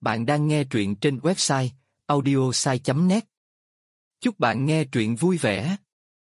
Bạn đang nghe truyện trên website audiosai.net. Chúc bạn nghe truyện vui vẻ.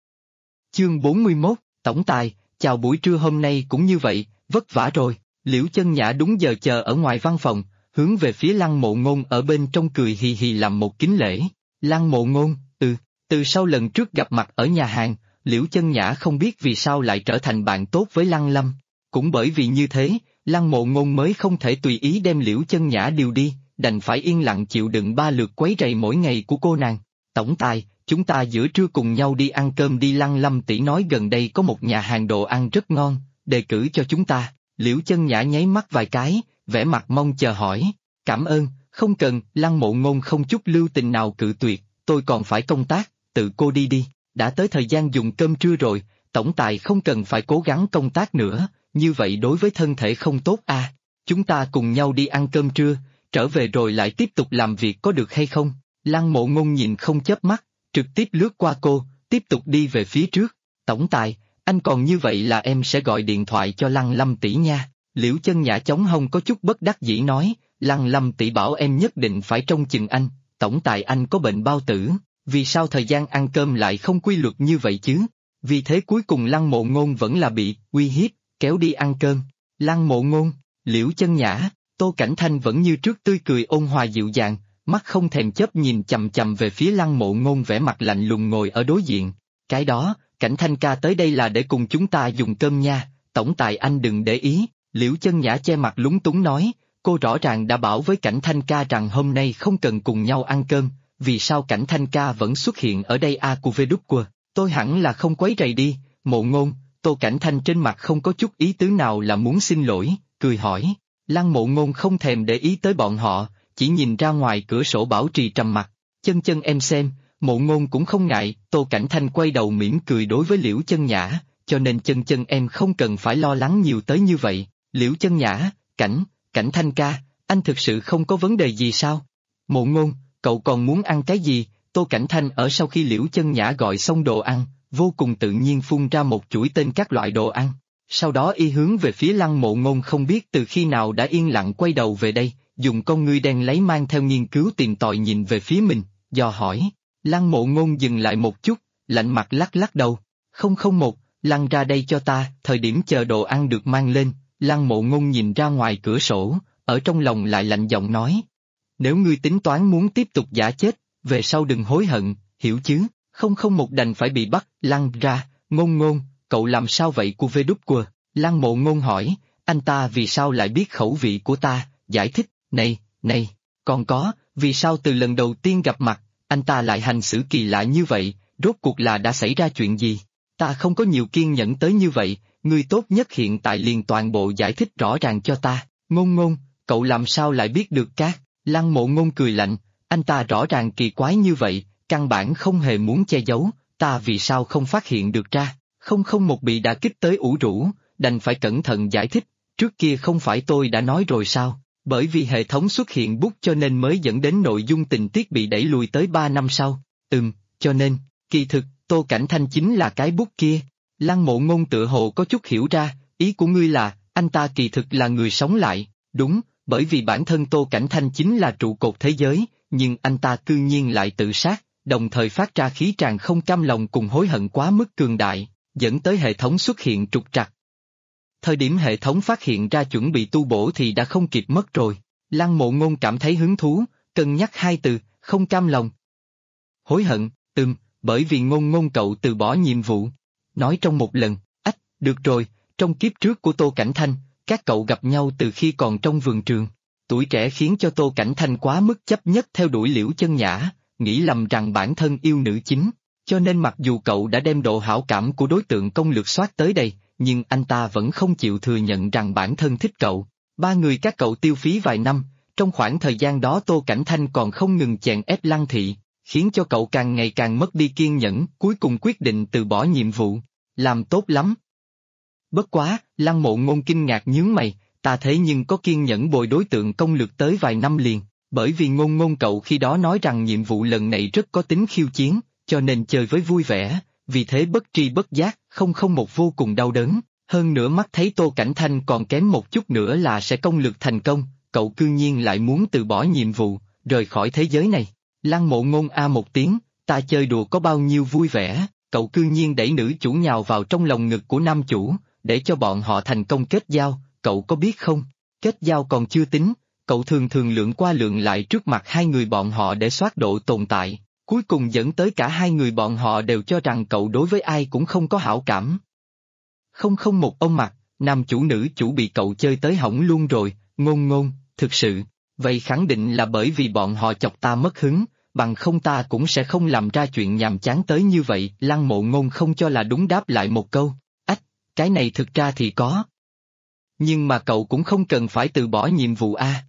Chương 41, Tổng tài, chào buổi trưa hôm nay cũng như vậy, vất vả rồi. Liễu Chân Nhã đúng giờ chờ ở ngoài văn phòng, hướng về phía Lăng Mộ Ngôn ở bên trong cười hì hì làm một kính lễ. Lăng Mộ Ngôn, từ sau lần trước gặp mặt ở nhà hàng, Liễu Chân Nhã không biết vì sao lại trở thành bạn tốt với Lăng Lâm. Cũng bởi vì như thế, Lăng Mộ Ngôn mới không thể tùy ý đem Liễu Chân Nhã điều đi, đành phải yên lặng chịu đựng 3 lượt quấy rầy mỗi ngày của cô nàng. Tổng tài, chúng ta giữa trưa cùng nhau đi ăn cơm đi. Lăng Lâm tỷ nói gần đây có một nhà hàng đồ ăn rất ngon, đề cử cho chúng ta. Liễu Chân Nhã nháy mắt vài cái, vẻ mặt mong chờ hỏi. Cảm ơn, không cần. Lăng Mộ Ngôn không chút lưu tình nào cự tuyệt, tôi còn phải công tác, tự cô đi đi, đã tới thời gian dùng cơm trưa rồi, tổng tài không cần phải cố gắng công tác nữa, như vậy đối với thân thể không tốt à. Chúng ta cùng nhau đi ăn cơm trưa, trở về rồi lại tiếp tục làm việc có được hay không? Lăng Mộ Ngôn nhìn không chớp mắt, trực tiếp lướt qua cô, tiếp tục đi về phía trước. Tổng tài, anh còn như vậy là em sẽ gọi điện thoại cho Lăng Lâm tỷ nha. Liễu Chân Nhã chống hông có chút bất đắc dĩ nói, Lăng Lâm tỷ bảo em nhất định phải trông chừng anh, tổng tài anh có bệnh bao tử, vì sao thời gian ăn cơm lại không quy luật như vậy chứ? Vì thế cuối cùng Lăng Mộ Ngôn vẫn là bị uy hiếp, kéo đi ăn cơm. Lăng Mộ Ngôn, Liễu Chân Nhã, Tô Cảnh Thanh vẫn như trước tươi cười ôn hòa dịu dàng, mắt không thèm chớp nhìn chầm chầm về phía Lăng Mộ Ngôn vẻ mặt lạnh lùng ngồi ở đối diện. Cái đó, Cảnh Thanh ca tới đây là để cùng chúng ta dùng cơm nha, tổng tài anh đừng để ý. Liễu Chân Nhã che mặt lúng túng nói, cô rõ ràng đã bảo với Cảnh Thanh ca rằng hôm nay không cần cùng nhau ăn cơm, vì sao Cảnh Thanh ca vẫn xuất hiện ở đây a cu vê đúc quờ, tôi hẳn là không quấy rầy đi. Mộ Ngôn, Tô Cảnh Thanh trên mặt không có chút ý tứ nào là muốn xin lỗi, cười hỏi. Lăng Mộ Ngôn không thèm để ý tới bọn họ, chỉ nhìn ra ngoài cửa sổ bảo trì trầm mặc. Chân em xem, Mộ Ngôn cũng không ngại. Tô Cảnh Thanh quay đầu mỉm cười đối với Liễu Chân Nhã, cho nên chân em không cần phải lo lắng nhiều tới như vậy. Liễu Chân Nhã, Cảnh Thanh ca, anh thực sự không có vấn đề gì sao? Mộ Ngôn, cậu còn muốn ăn cái gì? Tô Cảnh Thanh ở sau khi Liễu Chân Nhã gọi xong đồ ăn, vô cùng tự nhiên phun ra một chuỗi tên các loại đồ ăn. Sau đó y hướng về phía Lăng Mộ Ngôn không biết từ khi nào đã yên lặng quay đầu về đây, dùng con ngươi đen lấy mang theo nghiên cứu tìm tòi nhìn về phía mình, dò hỏi. Lăng Mộ Ngôn dừng lại một chút, lạnh mặt lắc lắc đầu. 001, lăn ra đây cho ta. Thời điểm chờ đồ ăn được mang lên, Lăng Mộ Ngôn nhìn ra ngoài cửa sổ, ở trong lòng lại lạnh giọng nói. Nếu ngươi tính toán muốn tiếp tục giả chết, về sau đừng hối hận, hiểu chứ? 001 đành phải bị bắt. Lăn ra. Ngôn, cậu làm sao vậy cu vê đúc quờ? Lăng Mộ Ngôn hỏi, anh ta vì sao lại biết khẩu vị của ta? Giải thích, này, còn có, vì sao từ lần đầu tiên gặp mặt, anh ta lại hành xử kỳ lạ như vậy, rốt cuộc là đã xảy ra chuyện gì? Ta không có nhiều kiên nhẫn tới như vậy, ngươi tốt nhất hiện tại liền toàn bộ giải thích rõ ràng cho ta. Ngôn, cậu làm sao lại biết được các? Lăng Mộ Ngôn cười lạnh, anh ta rõ ràng kỳ quái như vậy, căn bản không hề muốn che giấu, ta vì sao không phát hiện được ra? 001 bị đả kích tới ủ rũ, đành phải cẩn thận giải thích, trước kia không phải tôi đã nói rồi sao? Bởi vì hệ thống xuất hiện bút cho nên mới dẫn đến nội dung tình tiết bị đẩy lùi tới 3 năm sau. Cho nên, kỳ thực, Tô Cảnh Thanh chính là cái bút kia. Lăng Mộ Ngôn tựa hồ có chút hiểu ra, ý của ngươi là, anh ta kỳ thực là người sống lại, đúng, bởi vì bản thân Tô Cảnh Thanh chính là trụ cột thế giới, nhưng anh ta cư nhiên lại tự sát, đồng thời phát ra khí tràn không cam lòng cùng hối hận quá mức cường đại, dẫn tới hệ thống xuất hiện trục trặc. Thời điểm hệ thống phát hiện ra chuẩn bị tu bổ thì đã không kịp mất rồi. Lăng Mộ Ngôn cảm thấy hứng thú, cân nhắc hai từ, không cam lòng. Hối hận, bởi vì Ngôn cậu từ bỏ nhiệm vụ. Nói trong một lần, được rồi, trong kiếp trước của Tô Cảnh Thanh, các cậu gặp nhau từ khi còn trong vườn trường. Tuổi trẻ khiến cho Tô Cảnh Thanh quá mức chấp nhất theo đuổi Liễu Chân Nhã, nghĩ lầm rằng bản thân yêu nữ chính, cho nên mặc dù cậu đã đem độ hảo cảm của đối tượng công lược soát tới đây, nhưng anh ta vẫn không chịu thừa nhận rằng bản thân thích cậu. 3 người các cậu tiêu phí vài năm, trong khoảng thời gian đó Tô Cảnh Thanh còn không ngừng chèn ép Lăng Thị, khiến cho cậu càng ngày càng mất đi kiên nhẫn, cuối cùng quyết định từ bỏ nhiệm vụ. Làm tốt lắm. Bất quá, Lăng Mộ Ngôn kinh ngạc nhướng mày, ta thế nhưng có kiên nhẫn bồi đối tượng công lược tới vài năm liền, bởi vì Ngôn cậu khi đó nói rằng nhiệm vụ lần này rất có tính khiêu chiến, cho nên chơi với vui vẻ, vì thế bất tri bất giác, 001 vô cùng đau đớn, hơn nữa mắt thấy Tô Cảnh Thanh còn kém một chút nữa là sẽ công lược thành công, cậu cư nhiên lại muốn từ bỏ nhiệm vụ, rời khỏi thế giới này. Lăng Mộ Ngôn a một tiếng, ta chơi đùa có bao nhiêu vui vẻ, cậu cư nhiên đẩy nữ chủ nhào vào trong lồng ngực của nam chủ, để cho bọn họ thành công kết giao, cậu có biết không? Kết giao còn chưa tính, cậu thường thường lượn qua lượn lại trước mặt hai người bọn họ để soát độ tồn tại, cuối cùng dẫn tới cả hai người bọn họ đều cho rằng cậu đối với ai cũng không có hảo cảm. Không không một ông mặt, nam chủ nữ chủ bị cậu chơi tới hỏng luôn rồi, Ngôn Ngôn, thực sự, vậy khẳng định là bởi vì bọn họ chọc ta mất hứng, bằng không ta cũng sẽ không làm ra chuyện nhàm chán tới như vậy. Lăng Mộ Ngôn không cho là đúng đáp lại một câu, ách, cái này thực ra thì có. Nhưng mà cậu cũng không cần phải từ bỏ nhiệm vụ a.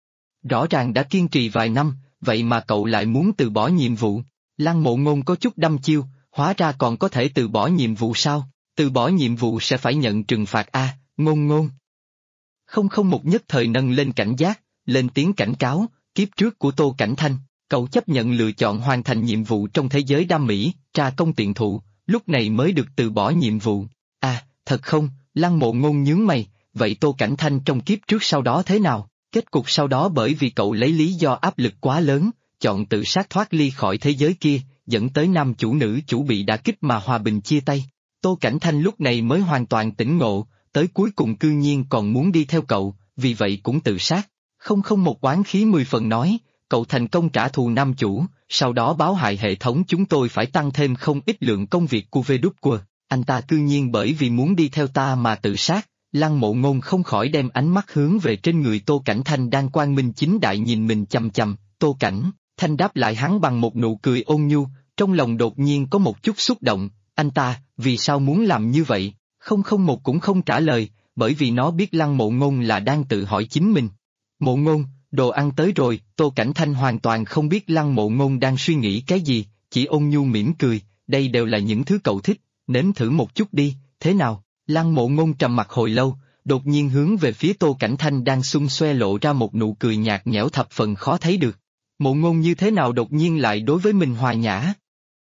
Rõ ràng đã kiên trì vài năm, vậy mà cậu lại muốn từ bỏ nhiệm vụ. Lăng Mộ Ngôn có chút đăm chiêu, hóa ra còn có thể từ bỏ nhiệm vụ sao? Từ bỏ nhiệm vụ sẽ phải nhận trừng phạt a, Ngôn Ngôn. Không không một nhất thời nâng lên cảnh giác, lên tiếng cảnh cáo, kiếp trước của Tô Cảnh Thanh, cậu chấp nhận lựa chọn hoàn thành nhiệm vụ trong thế giới đam mỹ, tra công tiện thụ, lúc này mới được từ bỏ nhiệm vụ. À, thật không? Lăng Mộ Ngôn nhướng mày, vậy Tô Cảnh Thanh trong kiếp trước sau đó thế nào? Kết cục sau đó bởi vì cậu lấy lý do áp lực quá lớn, chọn tự sát thoát ly khỏi thế giới kia, dẫn tới nam chủ nữ chủ bị đả kích mà hòa bình chia tay. Tô Cảnh Thanh lúc này mới hoàn toàn tỉnh ngộ, tới cuối cùng cư nhiên còn muốn đi theo cậu, vì vậy cũng tự sát. Không không một oán khí 10 phần nói, cậu thành công trả thù nam chủ, sau đó báo hại hệ thống chúng tôi phải tăng thêm không ít lượng công việc của VW. Anh ta cư nhiên bởi vì muốn đi theo ta mà tự sát. Lăng Mộ Ngôn không khỏi đem ánh mắt hướng về trên người Tô Cảnh Thanh đang quang minh chính đại nhìn mình chằm chằm. Tô Cảnh Thanh đáp lại hắn bằng một nụ cười ôn nhu, trong lòng đột nhiên có một chút xúc động. Anh ta, vì sao muốn làm như vậy? Không không một cũng không trả lời, bởi vì nó biết Lăng Mộ Ngôn là đang tự hỏi chính mình. Mộ Ngôn, đồ ăn tới rồi. Tô Cảnh Thanh hoàn toàn không biết Lăng Mộ Ngôn đang suy nghĩ cái gì, chỉ ôn nhu mỉm cười, đây đều là những thứ cậu thích, nếm thử một chút đi, thế nào? Lăng Mộ Ngôn trầm mặt hồi lâu, đột nhiên hướng về phía Tô Cảnh Thanh đang xung xoe lộ ra một nụ cười nhạt nhẽo thập phần khó thấy được. Mộ Ngôn như thế nào đột nhiên lại đối với mình hòa nhã?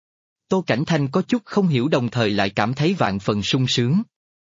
Tô Cảnh Thanh có chút không hiểu đồng thời lại cảm thấy vạn phần sung sướng.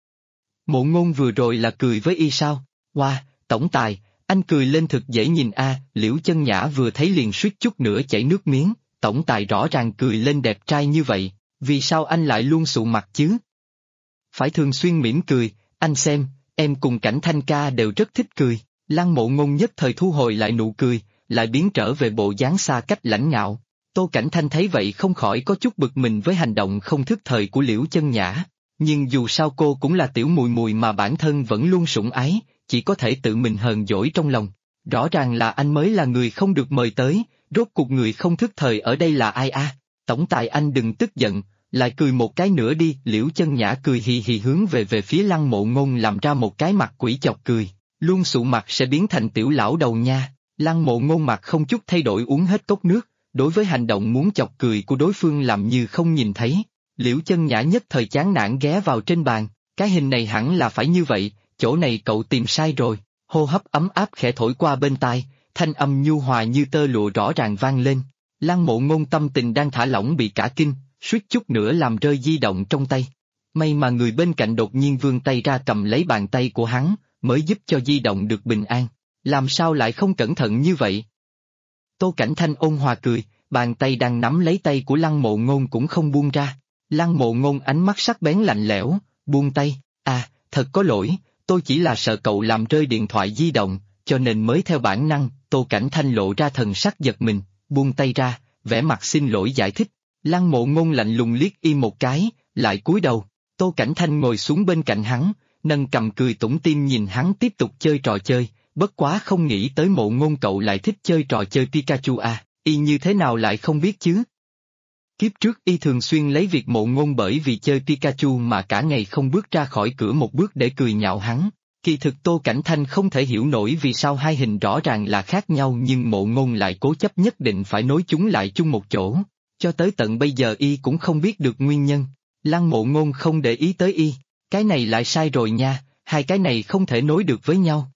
Mộ Ngôn vừa rồi là cười với y sao? Wow, tổng tài, anh cười lên thực dễ nhìn a. Liễu Chân Nhã vừa thấy liền suýt chút nữa chảy nước miếng, tổng tài rõ ràng cười lên đẹp trai như vậy, vì sao anh lại luôn sụ mặt chứ? Phải thường xuyên mỉm cười, anh xem, em cùng Cảnh Thanh ca đều rất thích cười. Lăng Mộ Ngôn nhất thời thu hồi lại nụ cười, lại biến trở về bộ dáng xa cách lãnh ngạo. Tô Cảnh Thanh thấy vậy không khỏi có chút bực mình với hành động không thức thời của Liễu Chân Nhã. Nhưng dù sao cô cũng là tiểu mùi mùi mà bản thân vẫn luôn sủng ái, chỉ có thể tự mình hờn dỗi trong lòng. Rõ ràng là anh mới là người không được mời tới, rốt cuộc người không thức thời ở đây là ai a? Tổng tài anh đừng tức giận, lại cười một cái nữa đi. Liễu Chân Nhã cười hì hì hướng về phía Lăng Mộ Ngôn làm ra một cái mặt quỷ chọc cười, luôn sụ mặt sẽ biến thành tiểu lão đầu nha. Lăng Mộ Ngôn mặt không chút thay đổi uống hết cốc nước, đối với hành động muốn chọc cười của đối phương làm như không nhìn thấy. Liễu Chân Nhã nhất thời chán nản ghé vào trên bàn, cái hình này hẳn là phải như vậy, chỗ này cậu tìm sai rồi. Hô hấp ấm áp khẽ thổi qua bên tai, thanh âm nhu hòa như tơ lụa rõ ràng vang lên. Lăng Mộ Ngôn tâm tình đang thả lỏng bị cả kinh, suýt chút nữa làm rơi di động trong tay. May mà người bên cạnh đột nhiên vươn tay ra cầm lấy bàn tay của hắn, mới giúp cho di động được bình an. Làm sao lại không cẩn thận như vậy? Tô Cảnh Thanh ôn hòa cười, bàn tay đang nắm lấy tay của Lăng Mộ Ngôn cũng không buông ra. Lăng Mộ Ngôn ánh mắt sắc bén lạnh lẽo, buông tay, à, thật có lỗi, tôi chỉ là sợ cậu làm rơi điện thoại di động, cho nên mới theo bản năng. Tô Cảnh Thanh lộ ra thần sắc giật mình, buông tay ra, vẻ mặt xin lỗi giải thích. Lăng Mộ Ngôn lạnh lùng liếc y một cái, lại cúi đầu. Tô Cảnh Thanh ngồi xuống bên cạnh hắn, nâng cầm cười tủm tỉm nhìn hắn tiếp tục chơi trò chơi, bất quá không nghĩ tới Mộ Ngôn cậu lại thích chơi trò chơi Pikachu à, y như thế nào lại không biết chứ? Kiếp trước y thường xuyên lấy việc Mộ Ngôn bởi vì chơi Pikachu mà cả ngày không bước ra khỏi cửa một bước để cười nhạo hắn. Kỳ thực Tô Cảnh Thanh không thể hiểu nổi vì sao hai hình rõ ràng là khác nhau nhưng Mộ Ngôn lại cố chấp nhất định phải nối chúng lại chung một chỗ. Cho tới tận bây giờ y cũng không biết được nguyên nhân. Lăng Mộ Ngôn không để ý tới y, cái này lại sai rồi nha, hai cái này không thể nối được với nhau.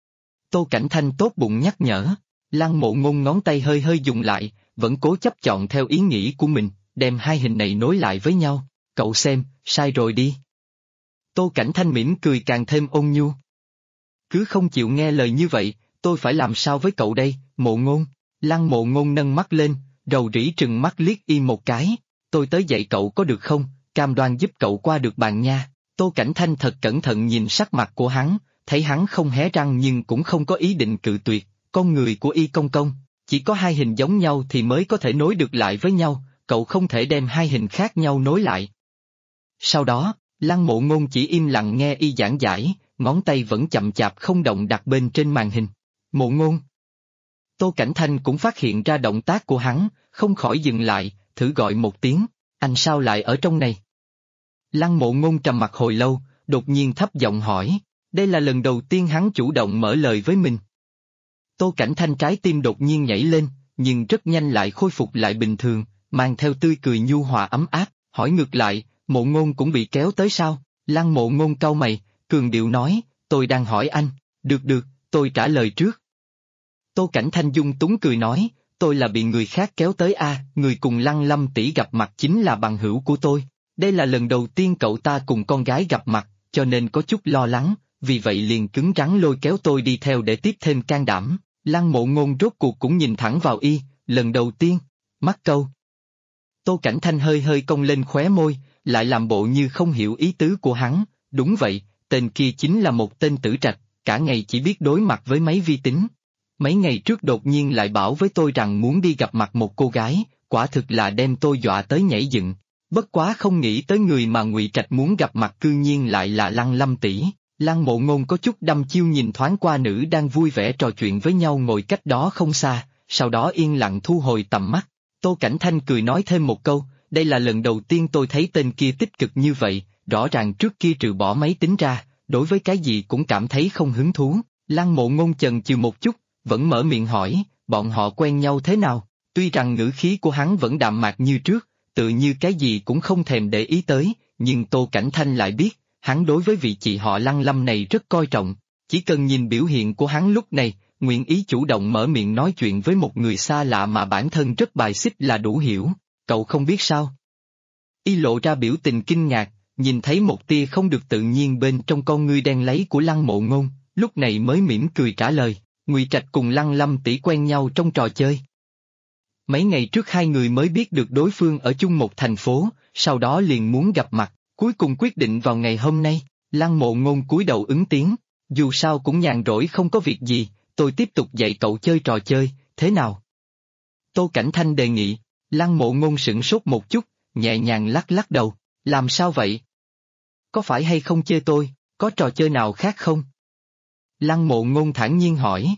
Tô Cảnh Thanh tốt bụng nhắc nhở, Lăng Mộ Ngôn ngón tay hơi hơi dùng lại, vẫn cố chấp chọn theo ý nghĩ của mình, đem hai hình này nối lại với nhau. Cậu xem, sai rồi đi. Tô Cảnh Thanh mỉm cười càng thêm ôn nhu. Cứ không chịu nghe lời như vậy, tôi phải làm sao với cậu đây, Mộ Ngôn? Lăng Mộ Ngôn nâng mắt lên, rầu rĩ trừng mắt liếc y một cái, tôi tới dạy cậu có được không, cam đoan giúp cậu qua được bàn nha. Tô Cảnh Thanh thật cẩn thận nhìn sắc mặt của hắn, thấy hắn không hé răng nhưng cũng không có ý định cự tuyệt, con người của y công công, chỉ có hai hình giống nhau thì mới có thể nối được lại với nhau, cậu không thể đem hai hình khác nhau nối lại. Sau đó, Lăng Mộ Ngôn chỉ im lặng nghe y giảng giải, ngón tay vẫn chậm chạp không động đặt bên trên màn hình. Mộ Ngôn. Tô Cảnh Thanh cũng phát hiện ra động tác của hắn, không khỏi dừng lại, thử gọi một tiếng, anh sao lại ở trong này? Lăng Mộ Ngôn trầm mặt hồi lâu, đột nhiên thấp giọng hỏi, đây là lần đầu tiên hắn chủ động mở lời với mình. Tô Cảnh Thanh trái tim đột nhiên nhảy lên, nhưng rất nhanh lại khôi phục lại bình thường, mang theo tươi cười nhu hòa ấm áp, hỏi ngược lại, Mộ Ngôn cũng bị kéo tới sao? Lăng Mộ Ngôn cau mày, cường điệu nói, tôi đang hỏi anh, được, tôi trả lời trước. Tô Cảnh Thanh dung túng cười nói, tôi là bị người khác kéo tới người cùng Lăng Lâm tỷ gặp mặt chính là bằng hữu của tôi. Đây là lần đầu tiên cậu ta cùng con gái gặp mặt, cho nên có chút lo lắng, vì vậy liền cứng rắn lôi kéo tôi đi theo để tiếp thêm can đảm. Lăng Mộ Ngôn rốt cuộc cũng nhìn thẳng vào y, lần đầu tiên, mắc câu. Tô Cảnh Thanh hơi hơi cong lên khóe môi, lại làm bộ như không hiểu ý tứ của hắn, đúng vậy, tên kia chính là một tên tử trạch, cả ngày chỉ biết đối mặt với máy vi tính. Mấy ngày trước đột nhiên lại bảo với tôi rằng muốn đi gặp mặt một cô gái, quả thực là đem tôi dọa tới nhảy dựng. Bất quá không nghĩ tới người mà Ngụy Trạch muốn gặp mặt cư nhiên lại là Lăng Lâm tỷ. Lăng Mộ Ngôn có chút đăm chiêu nhìn thoáng qua nữ đang vui vẻ trò chuyện với nhau ngồi cách đó không xa, sau đó yên lặng thu hồi tầm mắt. Tô Cảnh Thanh cười nói thêm một câu, đây là lần đầu tiên tôi thấy tên kia tích cực như vậy, rõ ràng trước kia trừ bỏ máy tính ra, đối với cái gì cũng cảm thấy không hứng thú. Lăng Mộ Ngôn chần chừ một chút, vẫn mở miệng hỏi, bọn họ quen nhau thế nào? Tuy rằng ngữ khí của hắn vẫn đạm mạc như trước, tự như cái gì cũng không thèm để ý tới, nhưng Tô Cảnh Thanh lại biết, hắn đối với vị chị họ Lăng Lâm này rất coi trọng, chỉ cần nhìn biểu hiện của hắn lúc này, nguyện ý chủ động mở miệng nói chuyện với một người xa lạ mà bản thân rất bài xích là đủ hiểu, cậu không biết sao? Y lộ ra biểu tình kinh ngạc, nhìn thấy một tia không được tự nhiên bên trong con ngươi đen láy của Lăng Mộ Ngôn, lúc này mới mỉm cười trả lời, Ngụy Trạch cùng Lăng Lâm tỷ quen nhau trong trò chơi. Mấy ngày trước hai người mới biết được đối phương ở chung một thành phố, sau đó liền muốn gặp mặt, cuối cùng quyết định vào ngày hôm nay. Lăng Mộ Ngôn cúi đầu ứng tiếng, dù sao cũng nhàn rỗi không có việc gì, tôi tiếp tục dạy cậu chơi trò chơi, thế nào? Tô Cảnh Thanh đề nghị. Lăng Mộ Ngôn sửng sốt một chút, nhẹ nhàng lắc lắc đầu, làm sao vậy? Có phải hay không chê tôi, có trò chơi nào khác không? Lăng Mộ Ngôn thản nhiên hỏi,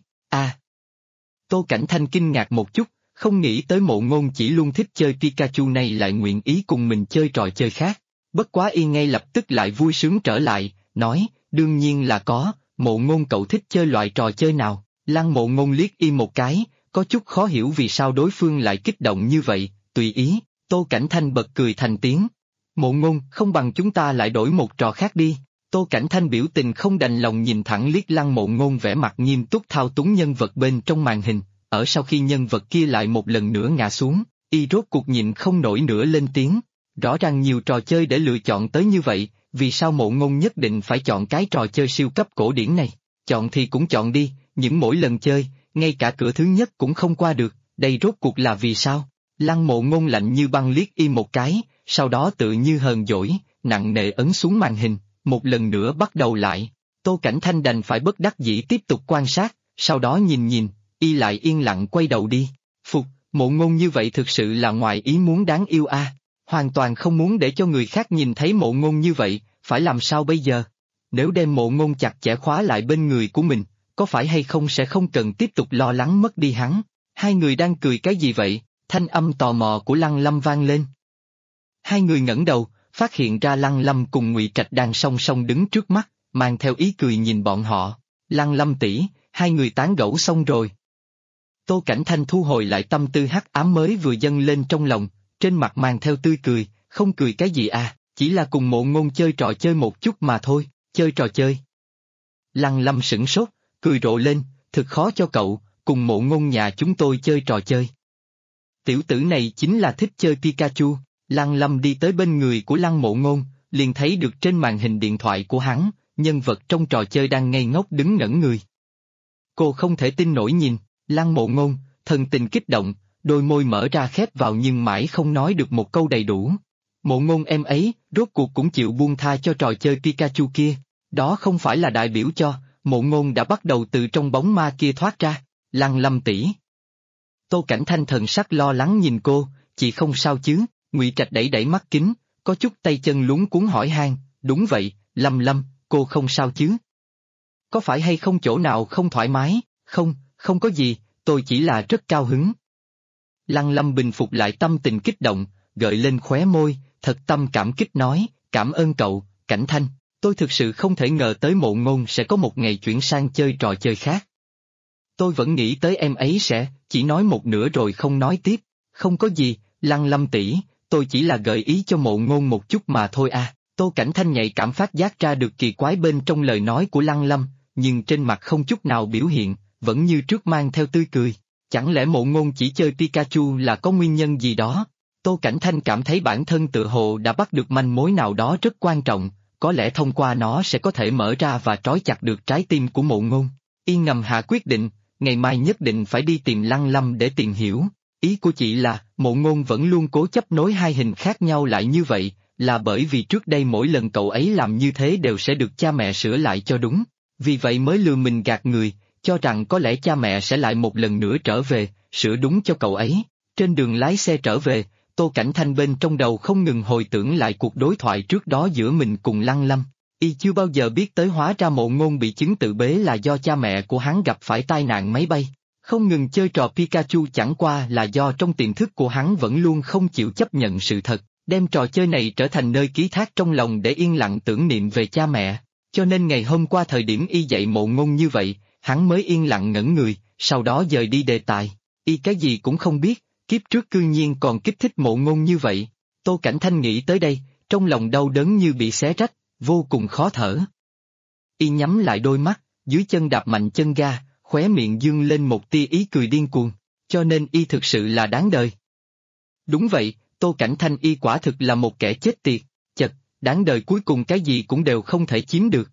Tô Cảnh Thanh kinh ngạc một chút, không nghĩ tới Mộ Ngôn chỉ luôn thích chơi Pikachu này lại nguyện ý cùng mình chơi trò chơi khác. Bất quá y ngay lập tức lại vui sướng trở lại, nói, đương nhiên là có, Mộ Ngôn cậu thích chơi loại trò chơi nào? Lăng Mộ Ngôn liếc y một cái, có chút khó hiểu vì sao đối phương lại kích động như vậy, tùy ý. Tô Cảnh Thanh bật cười thành tiếng. Mộ Ngôn, không bằng chúng ta lại đổi một trò khác đi. Tô Cảnh Thanh biểu tình không đành lòng nhìn thẳng liếc Lăng Mộ Ngôn vẻ mặt nghiêm túc thao túng nhân vật bên trong màn hình, ở sau khi nhân vật kia lại một lần nữa ngã xuống, y rốt cuộc nhịn không nổi nữa lên tiếng. Rõ ràng nhiều trò chơi để lựa chọn tới như vậy, vì sao Mộ Ngôn nhất định phải chọn cái trò chơi siêu cấp cổ điển này? Chọn thì cũng chọn đi, những mỗi lần chơi, ngay cả cửa thứ nhất cũng không qua được, đây rốt cuộc là vì sao? Lăng Mộ Ngôn lạnh như băng liếc y một cái, sau đó tự như hờn dỗi, nặng nề ấn xuống màn hình, một lần nữa bắt đầu lại. Tô Cảnh Thanh đành phải bất đắc dĩ tiếp tục quan sát, sau đó nhìn, y lại yên lặng quay đầu đi. Phục, Mộ Ngôn như vậy thực sự là ngoài ý muốn đáng yêu hoàn toàn không muốn để cho người khác nhìn thấy Mộ Ngôn như vậy, phải làm sao bây giờ? Nếu đem Mộ Ngôn chặt chẽ khóa lại bên người của mình, có phải hay không sẽ không cần tiếp tục lo lắng mất đi hắn? Hai người đang cười cái gì vậy? Thanh âm tò mò của Lăng Lâm vang lên. Hai người ngẩng đầu, phát hiện ra Lăng Lâm cùng Ngụy Trạch đang song song đứng trước mắt, mang theo ý cười nhìn bọn họ. Lăng Lâm tỷ, hai người tán gẫu xong rồi. Tô Cảnh Thanh thu hồi lại tâm tư hắc ám mới vừa dâng lên trong lòng, trên mặt mang theo tươi cười, không cười cái gì chỉ là cùng Mộ Ngôn chơi trò chơi một chút mà thôi, chơi trò chơi. Lăng Lâm sửng sốt, cười rộ lên, thực khó cho cậu, cùng Mộ Ngôn nhà chúng tôi chơi trò chơi. Tiểu tử này chính là thích chơi Pikachu. Lăng Lâm đi tới bên người của Lăng Mộ Ngôn, liền thấy được trên màn hình điện thoại của hắn, nhân vật trong trò chơi đang ngây ngốc đứng ngẩn người. Cô không thể tin nổi nhìn, Lăng Mộ Ngôn, thần tình kích động, đôi môi mở ra khép vào nhưng mãi không nói được một câu đầy đủ. Mộ Ngôn em ấy, rốt cuộc cũng chịu buông tha cho trò chơi Pikachu kia, đó không phải là đại biểu cho, Mộ Ngôn đã bắt đầu từ trong bóng ma kia thoát ra, Lăng Lâm tỷ. Tô Cảnh Thanh thần sắc lo lắng nhìn cô, chị không sao chứ, Ngụy Trạch đẩy đẩy mắt kính, có chút tay chân luống cuống hỏi han, đúng vậy, Lâm Lâm, cô không sao chứ? Có phải hay không chỗ nào không thoải mái, không, không có gì, tôi chỉ là rất cao hứng. Lăng Lâm bình phục lại tâm tình kích động, gợi lên khóe môi, thật tâm cảm kích nói, cảm ơn cậu, Cảnh Thanh, tôi thực sự không thể ngờ tới Mộ Ngôn sẽ có một ngày chuyển sang chơi trò chơi khác. Tôi vẫn nghĩ tới em ấy sẽ, chỉ nói một nửa rồi không nói tiếp, không có gì, Lăng Lâm tỷ, tôi chỉ là gợi ý cho Mộ Ngôn một chút mà thôi à. Tô Cảnh Thanh nhạy cảm phát giác ra được kỳ quái bên trong lời nói của Lăng Lâm, nhưng trên mặt không chút nào biểu hiện, vẫn như trước mang theo tươi cười. Chẳng lẽ Mộ Ngôn chỉ chơi Pikachu là có nguyên nhân gì đó? Tô Cảnh Thanh cảm thấy bản thân tự hồ đã bắt được manh mối nào đó rất quan trọng, có lẽ thông qua nó sẽ có thể mở ra và trói chặt được trái tim của Mộ Ngôn. Y ngầm hạ quyết định, ngày mai nhất định phải đi tìm Lăng Lâm để tìm hiểu. Ý của chị là, Mộ Ngôn vẫn luôn cố chấp nối hai hình khác nhau lại như vậy, là bởi vì trước đây mỗi lần cậu ấy làm như thế đều sẽ được cha mẹ sửa lại cho đúng, vì vậy mới lừa mình gạt người, cho rằng có lẽ cha mẹ sẽ lại một lần nữa trở về, sửa đúng cho cậu ấy. Trên đường lái xe trở về, Tô Cảnh Thanh bên trong đầu không ngừng hồi tưởng lại cuộc đối thoại trước đó giữa mình cùng Lăng Lâm. Y chưa bao giờ biết tới hóa ra Mộ Ngôn bị chứng tự bế là do cha mẹ của hắn gặp phải tai nạn máy bay. Không ngừng chơi trò Pikachu chẳng qua là do trong tiềm thức của hắn vẫn luôn không chịu chấp nhận sự thật, đem trò chơi này trở thành nơi ký thác trong lòng để yên lặng tưởng niệm về cha mẹ. Cho nên ngày hôm qua thời điểm y dạy Mộ Ngôn như vậy, hắn mới yên lặng ngẩn người, sau đó dời đi đề tài. Y cái gì cũng không biết, kiếp trước cư nhiên còn kích thích Mộ Ngôn như vậy. Tô Cảnh Thanh nghĩ tới đây, trong lòng đau đớn như bị xé rách, vô cùng khó thở. Y nhắm lại đôi mắt, dưới chân đạp mạnh chân ga, khóe miệng dương lên một tia ý cười điên cuồng, cho nên y thực sự là đáng đời. Đúng vậy, Tô Cảnh Thanh y quả thực là một kẻ chết tiệt, chật, đáng đời cuối cùng cái gì cũng đều không thể chiếm được.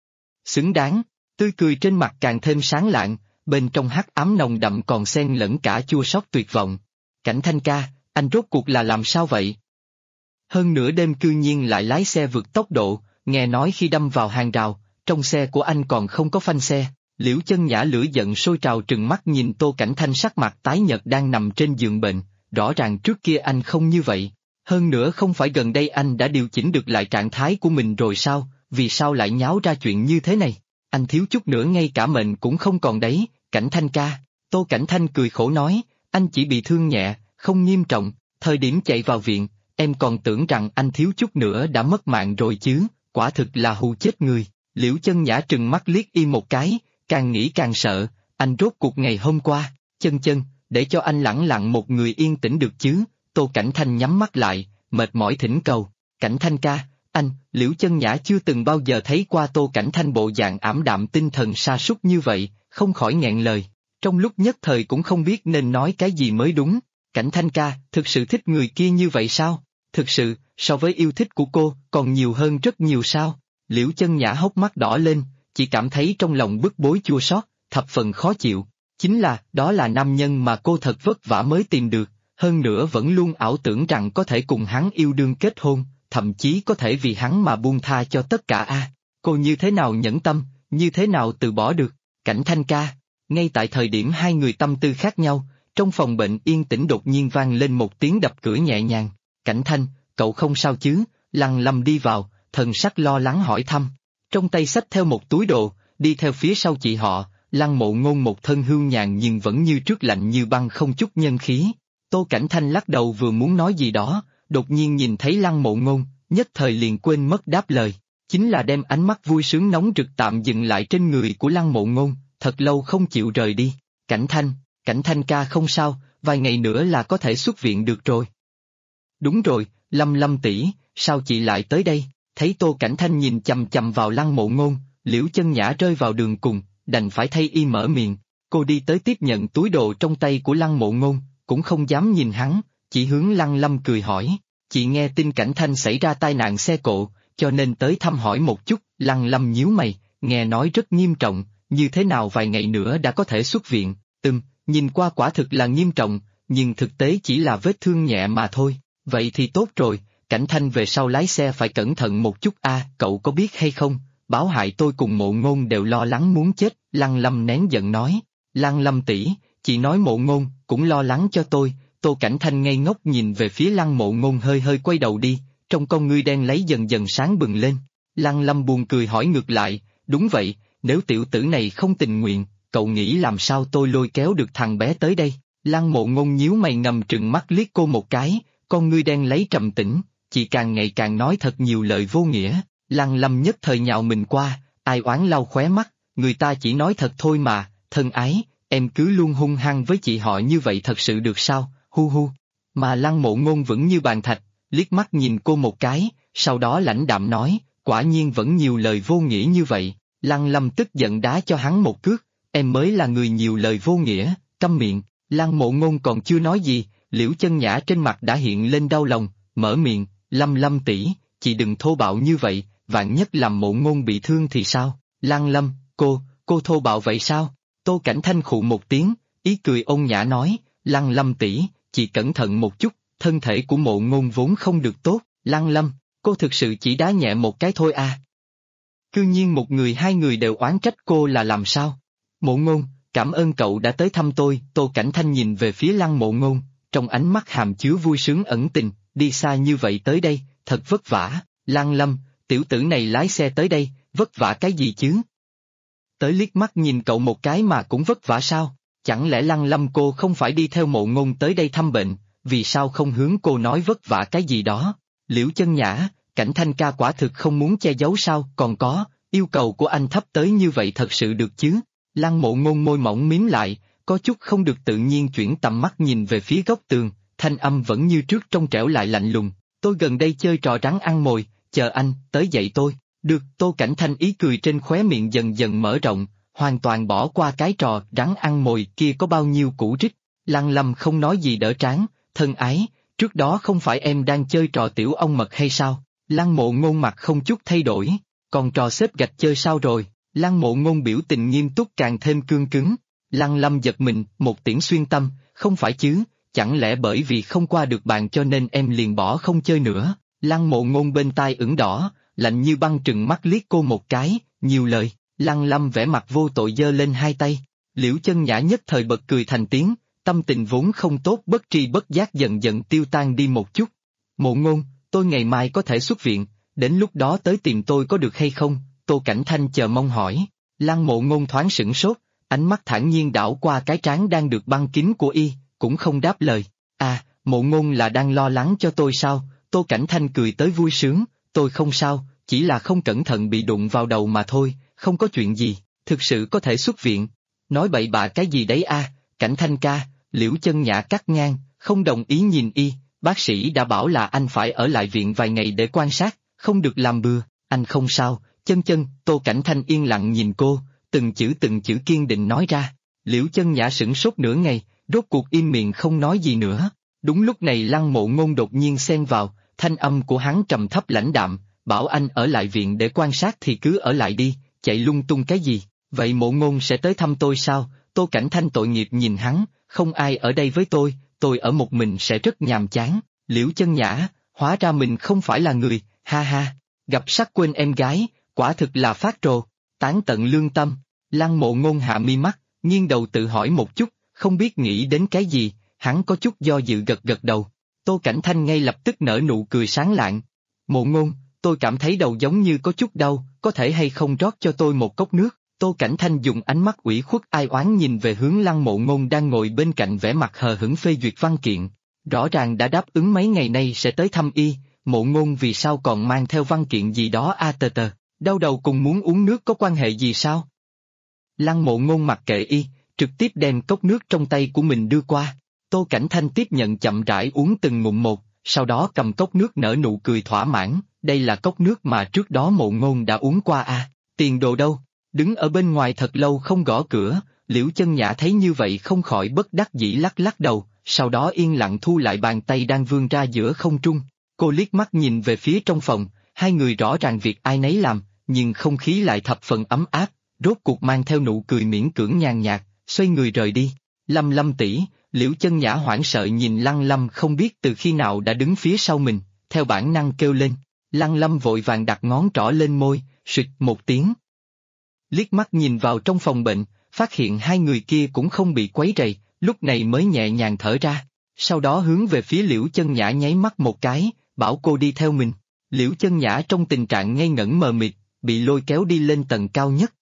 Xứng đáng, tươi cười trên mặt càng thêm sáng lạng, bên trong hắc ám nồng đậm còn xen lẫn cả chua xót tuyệt vọng. Cảnh Thanh ca, anh rốt cuộc là làm sao vậy? Hơn nửa đêm cư nhiên lại lái xe vượt tốc độ, nghe nói khi đâm vào hàng rào, trong xe của anh còn không có phanh xe. Liễu Chân Nhã lửa giận sôi trào trừng mắt nhìn Tô Cảnh Thanh sắc mặt tái nhợt đang nằm trên giường bệnh, rõ ràng trước kia anh không như vậy. Hơn nữa không phải gần đây anh đã điều chỉnh được lại trạng thái của mình rồi sao, vì sao lại nháo ra chuyện như thế này? Anh thiếu chút nữa ngay cả mệnh cũng không còn đấy, Cảnh Thanh ca. Tô Cảnh Thanh cười khổ nói, anh chỉ bị thương nhẹ, không nghiêm trọng, thời điểm chạy vào viện, em còn tưởng rằng anh thiếu chút nữa đã mất mạng rồi chứ, quả thực là hù chết người. Liễu Chân Nhã trừng mắt liếc y một cái, càng nghĩ càng sợ, anh rốt cuộc ngày hôm qua, chân, để cho anh lẳng lặng một người yên tĩnh được chứ. Tô Cảnh Thanh nhắm mắt lại, mệt mỏi thỉnh cầu, Cảnh Thanh ca, anh. Liễu Chân Nhã chưa từng bao giờ thấy qua Tô Cảnh Thanh bộ dạng ảm đạm tinh thần sa sút như vậy, không khỏi nghẹn lời, trong lúc nhất thời cũng không biết nên nói cái gì mới đúng. Cảnh Thanh ca, thực sự thích người kia như vậy sao? Thực sự, so với yêu thích của cô, còn nhiều hơn rất nhiều sao? Liễu Chân Nhã hốc mắt đỏ lên, chỉ cảm thấy trong lòng bức bối chua xót, thập phần khó chịu. Chính là, đó là nam nhân mà cô thật vất vả mới tìm được, hơn nữa vẫn luôn ảo tưởng rằng có thể cùng hắn yêu đương kết hôn, thậm chí có thể vì hắn mà buông tha cho tất cả cô như thế nào nhẫn tâm, như thế nào từ bỏ được? Cảnh Thanh ca. Ngay tại thời điểm hai người tâm tư khác nhau, trong phòng bệnh yên tĩnh đột nhiên vang lên một tiếng đập cửa nhẹ nhàng. Cảnh Thanh, cậu không sao chứ? Lăng Lâm đi vào, thần sắc lo lắng hỏi thăm. Trong tay xách theo một túi đồ, đi theo phía sau chị họ, Lăng Mộ Ngôn một thân hương nhàn nhưng vẫn như trước lạnh như băng không chút nhân khí. Tô Cảnh Thanh lắc đầu vừa muốn nói gì đó, đột nhiên nhìn thấy Lăng Mộ Ngôn, nhất thời liền quên mất đáp lời. Chính là đem ánh mắt vui sướng nóng rực tạm dừng lại trên người của Lăng Mộ Ngôn, thật lâu không chịu rời đi. Cảnh Thanh ca không sao, vài ngày nữa là có thể xuất viện được rồi. Đúng rồi, Lâm tỷ, sao chị lại tới đây? Thấy Tô Cảnh Thanh nhìn chằm chằm vào Lăng Mộ Ngôn, Liễu Chân Nhã rơi vào đường cùng, đành phải thay y mở miệng. Cô đi tới tiếp nhận túi đồ trong tay của Lăng Mộ Ngôn, cũng không dám nhìn hắn, chỉ hướng Lăng Lâm cười hỏi. Chị nghe tin Cảnh Thanh xảy ra tai nạn xe cộ, cho nên tới thăm hỏi một chút. Lăng Lâm nhíu mày, nghe nói rất nghiêm trọng, như thế nào vài ngày nữa đã có thể xuất viện? Nhìn qua quả thực là nghiêm trọng, nhưng thực tế chỉ là vết thương nhẹ mà thôi. Vậy thì tốt rồi, Cảnh Thanh về sau lái xe phải cẩn thận một chút a. Cậu có biết hay không, Báo Hại tôi cùng Mộ Ngôn đều lo lắng muốn chết. Lăng Lâm nén giận nói. Lăng Lâm tỷ, chị nói Mộ Ngôn cũng lo lắng cho tôi. Tô Cảnh Thanh ngây ngốc nhìn về phía Lăng Mộ Ngôn hơi hơi quay đầu đi, trong con ngươi đen lấy dần dần sáng bừng lên. Lăng Lâm buồn cười hỏi ngược lại, đúng vậy, nếu tiểu tử này không tình nguyện, cậu nghĩ làm sao tôi lôi kéo được thằng bé tới đây? Lăng Mộ Ngôn nhíu mày ngầm trừng mắt liếc cô một cái, con ngươi đen lấy trầm tĩnh, chị càng ngày càng nói thật nhiều lời vô nghĩa. Lăng Lâm nhất thời nhạo mình qua, ai oán lau khóe mắt, người ta chỉ nói thật thôi mà, thân ái, em cứ luôn hung hăng với chị họ như vậy thật sự được sao, hu hu. Mà Lăng Mộ Ngôn vững như bàn thạch, liếc mắt nhìn cô một cái, sau đó lãnh đạm nói, quả nhiên vẫn nhiều lời vô nghĩa như vậy. Lăng Lâm tức giận đá cho hắn một cước, em mới là người nhiều lời vô nghĩa, câm miệng. Lăng Mộ Ngôn còn chưa nói gì, Liễu Chân Nhã trên mặt đã hiện lên đau lòng, mở miệng, Lâm tỷ, chị đừng thô bạo như vậy, vạn nhất làm Mộ Ngôn bị thương thì sao? Lăng Lâm, cô thô bạo vậy sao? Tô Cảnh Thanh khụ một tiếng, ý cười ôn nhã nói, Lăng Lâm tỷ, chị cẩn thận một chút, thân thể của Mộ Ngôn vốn không được tốt. Lăng Lâm, cô thực sự chỉ đá nhẹ một cái thôi à? Cư nhiên một người hai người đều oán trách cô là làm sao? Mộ Ngôn, cảm ơn cậu đã tới thăm tôi. Tô Cảnh Thanh nhìn về phía Lăng Mộ Ngôn, trong ánh mắt hàm chứa vui sướng ẩn tình, đi xa như vậy tới đây, thật vất vả. Lăng Lâm, tiểu tử này lái xe tới đây, vất vả cái gì chứ? Tới liếc mắt nhìn cậu một cái mà cũng vất vả sao? Chẳng lẽ Lăng Lâm cô không phải đi theo Mộ Ngôn tới đây thăm bệnh, vì sao không hướng cô nói vất vả cái gì đó? Liễu Chân Nhã, Cảnh Thanh ca quả thực không muốn che giấu sao? Còn có, yêu cầu của anh thấp tới như vậy thật sự được chứ? Lăng Mộ Ngôn môi mỏng mím lại, có chút không được tự nhiên chuyển tầm mắt nhìn về phía góc tường, thanh âm vẫn như trước trong trẻo lại lạnh lùng, tôi gần đây chơi trò rắn ăn mồi, chờ anh, tới dạy tôi. Được. Tô Cảnh Thanh ý cười trên khóe miệng dần dần mở rộng, hoàn toàn bỏ qua cái trò rắn ăn mồi kia có bao nhiêu củ rích. Lăng Lâm không nói gì đỡ trán, thân ái, trước đó không phải em đang chơi trò tiểu ong mật hay sao? Lăng Mộ Ngôn mặt không chút thay đổi, còn trò xếp gạch chơi sao rồi? Lăng Mộ Ngôn biểu tình nghiêm túc càng thêm cương cứng. Lăng Lâm giật mình, một tiễn xuyên tâm, không phải chứ, chẳng lẽ bởi vì không qua được bàn cho nên em liền bỏ không chơi nữa? Lăng Mộ Ngôn bên tai ửng đỏ, lạnh như băng trừng mắt liếc cô một cái, nhiều lời. Lăng Lâm vẻ mặt vô tội giơ lên hai tay. Liễu Chân Nhã nhất thời bật cười thành tiếng, tâm tình vốn không tốt bất tri bất giác dần dần tiêu tan đi một chút. Mộ Ngôn, tôi ngày mai có thể xuất viện, đến lúc đó tới tìm tôi có được hay không? Tô Cảnh Thanh chờ mong hỏi. Lăng Mộ Ngôn thoáng sửng sốt, ánh mắt thản nhiên đảo qua cái trán đang được băng kín của y, cũng không đáp lời. À, Mộ Ngôn là đang lo lắng cho tôi sao? Tô Cảnh Thanh cười tới vui sướng, tôi không sao, chỉ là không cẩn thận bị đụng vào đầu mà thôi, không có chuyện gì, thực sự có thể xuất viện. Nói bậy bạ cái gì đấy a, Cảnh Thanh ca. Liễu Chân Nhã cắt ngang, không đồng ý nhìn y, bác sĩ đã bảo là anh phải ở lại viện vài ngày để quan sát, không được làm bừa, anh không sao. Chân, Tô Cảnh Thanh yên lặng nhìn cô, từng chữ kiên định nói ra. Liễu Chân Nhã sửng sốt nửa ngày, rốt cuộc im miệng không nói gì nữa. Đúng lúc này Lăng Mộ Ngôn đột nhiên xen vào, thanh âm của hắn trầm thấp lãnh đạm, bảo anh ở lại viện để quan sát thì cứ ở lại đi, chạy lung tung cái gì, vậy Mộ Ngôn sẽ tới thăm tôi sao? Tô Cảnh Thanh tội nghiệp nhìn hắn, không ai ở đây với tôi ở một mình sẽ rất nhàm chán. Liễu Chân Nhã, hóa ra mình không phải là người, ha ha, gặp sắc quên em gái, quả thực là phát rồ, tán tận lương tâm. Lăng Mộ Ngôn hạ mi mắt, nghiêng đầu tự hỏi một chút, không biết nghĩ đến cái gì, hắn có chút do dự gật gật đầu. Tô Cảnh Thanh ngay lập tức nở nụ cười sáng lạng. Mộ Ngôn, tôi cảm thấy đầu giống như có chút đau, có thể hay không rót cho tôi một cốc nước? Tô Cảnh Thanh dùng ánh mắt ủy khuất ai oán nhìn về hướng Lăng Mộ Ngôn đang ngồi bên cạnh vẻ mặt hờ hững phê duyệt văn kiện. Rõ ràng đã đáp ứng mấy ngày nay sẽ tới thăm y, Mộ Ngôn vì sao còn mang theo văn kiện gì đó tờ, đau đầu cùng muốn uống nước có quan hệ gì sao? Lăng Mộ Ngôn mặc kệ y, trực tiếp đem cốc nước trong tay của mình đưa qua. Tô Cảnh Thanh tiếp nhận chậm rãi uống từng ngụm một, sau đó cầm cốc nước nở nụ cười thỏa mãn, đây là cốc nước mà trước đó Mộ Ngôn đã uống qua à, tiền đồ đâu? Đứng ở bên ngoài thật lâu không gõ cửa, Liễu Chân Nhã thấy như vậy không khỏi bất đắc dĩ lắc lắc đầu, sau đó yên lặng thu lại bàn tay đang vươn ra giữa không trung. Cô liếc mắt nhìn về phía trong phòng, hai người rõ ràng việc ai nấy làm, nhưng không khí lại thập phần ấm áp. rốt cuộc mang theo nụ cười miễn cưỡng nhàn nhạt, xoay người rời đi. Lâm tỷ, Liễu Chân Nhã hoảng sợ nhìn Lăng Lâm không biết từ khi nào đã đứng phía sau mình, theo bản năng kêu lên. Lăng Lâm vội vàng đặt ngón trỏ lên môi, suýt một tiếng. Liếc mắt nhìn vào trong phòng bệnh, phát hiện hai người kia cũng không bị quấy rầy, lúc này mới nhẹ nhàng thở ra. Sau đó hướng về phía Liễu Chân Nhã nháy mắt một cái, bảo cô đi theo mình. Liễu Chân Nhã trong tình trạng ngây ngẩn mờ mịt, bị lôi kéo đi lên tầng cao nhất.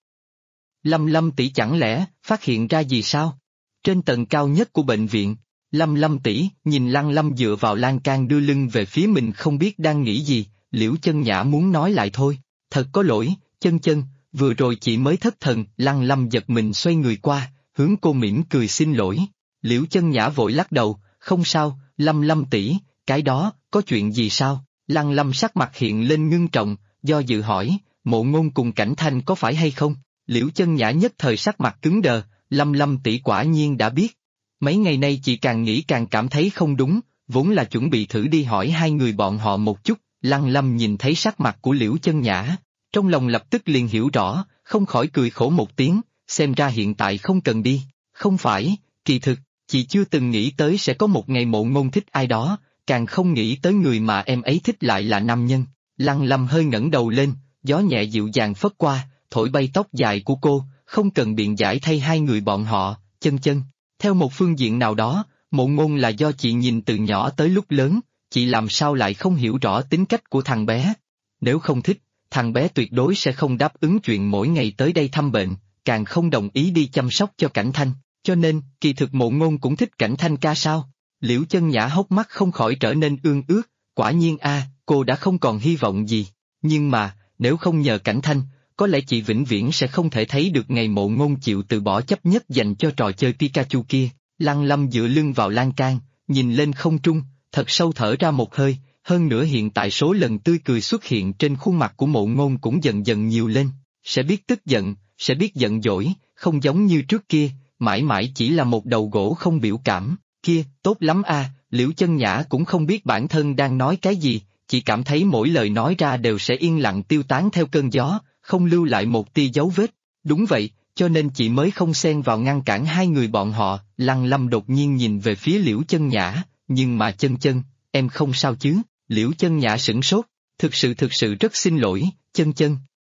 Lâm tỷ chẳng lẽ phát hiện ra gì sao? Trên tầng cao nhất của bệnh viện, Lâm tỷ nhìn Lăng Lâm dựa vào lan can đưa lưng về phía mình không biết đang nghĩ gì, Liễu Chân Nhã muốn nói lại thôi. Thật có lỗi, Chân, vừa rồi chị mới thất thần. Lăng Lâm giật mình xoay người qua, hướng cô mỉm cười xin lỗi. Liễu Chân Nhã vội lắc đầu, không sao, Lâm tỷ, cái đó, có chuyện gì sao? Lăng Lâm sắc mặt hiện lên ngưng trọng, do dự hỏi, Mộ Ngôn cùng Cảnh Thanh có phải hay không? Liễu Chân Nhã nhất thời sắc mặt cứng đờ, Lâm tỷ quả nhiên đã biết. Mấy ngày nay chị càng nghĩ càng cảm thấy không đúng, vốn là chuẩn bị thử đi hỏi hai người bọn họ một chút. Lăng Lâm nhìn thấy sắc mặt của Liễu Chân Nhã, trong lòng lập tức liền hiểu rõ, không khỏi cười khổ một tiếng, xem ra hiện tại không cần đi. Không phải, kỳ thực, chị chưa từng nghĩ tới sẽ có một ngày Mộ Ngôn thích ai đó, càng không nghĩ tới người mà em ấy thích lại là nam nhân. Lăng Lâm hơi ngẩng đầu lên, gió nhẹ dịu dàng phất qua, thổi bay tóc dài của cô, không cần biện giải thay hai người bọn họ. Chân, theo một phương diện nào đó, Mộ Ngôn là do chị nhìn từ nhỏ tới lúc lớn, chị làm sao lại không hiểu rõ tính cách của thằng bé. Nếu không thích, thằng bé tuyệt đối sẽ không đáp ứng chuyện mỗi ngày tới đây thăm bệnh, càng không đồng ý đi chăm sóc cho Cảnh Thanh, cho nên, kỳ thực Mộ Ngôn cũng thích Cảnh Thanh ca sao? Liễu Chân Nhã hốc mắt không khỏi trở nên ương ướt, quả nhiên cô đã không còn hy vọng gì, nhưng mà, nếu không nhờ Cảnh Thanh, có lẽ chị vĩnh viễn sẽ không thể thấy được ngày Mộ Ngôn chịu từ bỏ chấp nhất dành cho trò chơi Pikachu kia. Lăng Lâm dựa lưng vào lan can, nhìn lên không trung, thật sâu thở ra một hơi, hơn nữa hiện tại số lần tươi cười xuất hiện trên khuôn mặt của Mộ Ngôn cũng dần dần nhiều lên, sẽ biết tức giận, sẽ biết giận dỗi, không giống như trước kia, mãi mãi chỉ là một đầu gỗ không biểu cảm. Kia, tốt lắm Liễu Chân Nhã cũng không biết bản thân đang nói cái gì, chỉ cảm thấy mỗi lời nói ra đều sẽ yên lặng tiêu tán theo cơn gió, không lưu lại một tia dấu vết. Đúng vậy, cho nên chị mới không xen vào ngăn cản hai người bọn họ. Lăng Lâm đột nhiên nhìn về phía Liễu Chân Nhã, nhưng mà Chân, em không sao chứ? Liễu Chân Nhã sửng sốt, thực sự rất xin lỗi, Chân.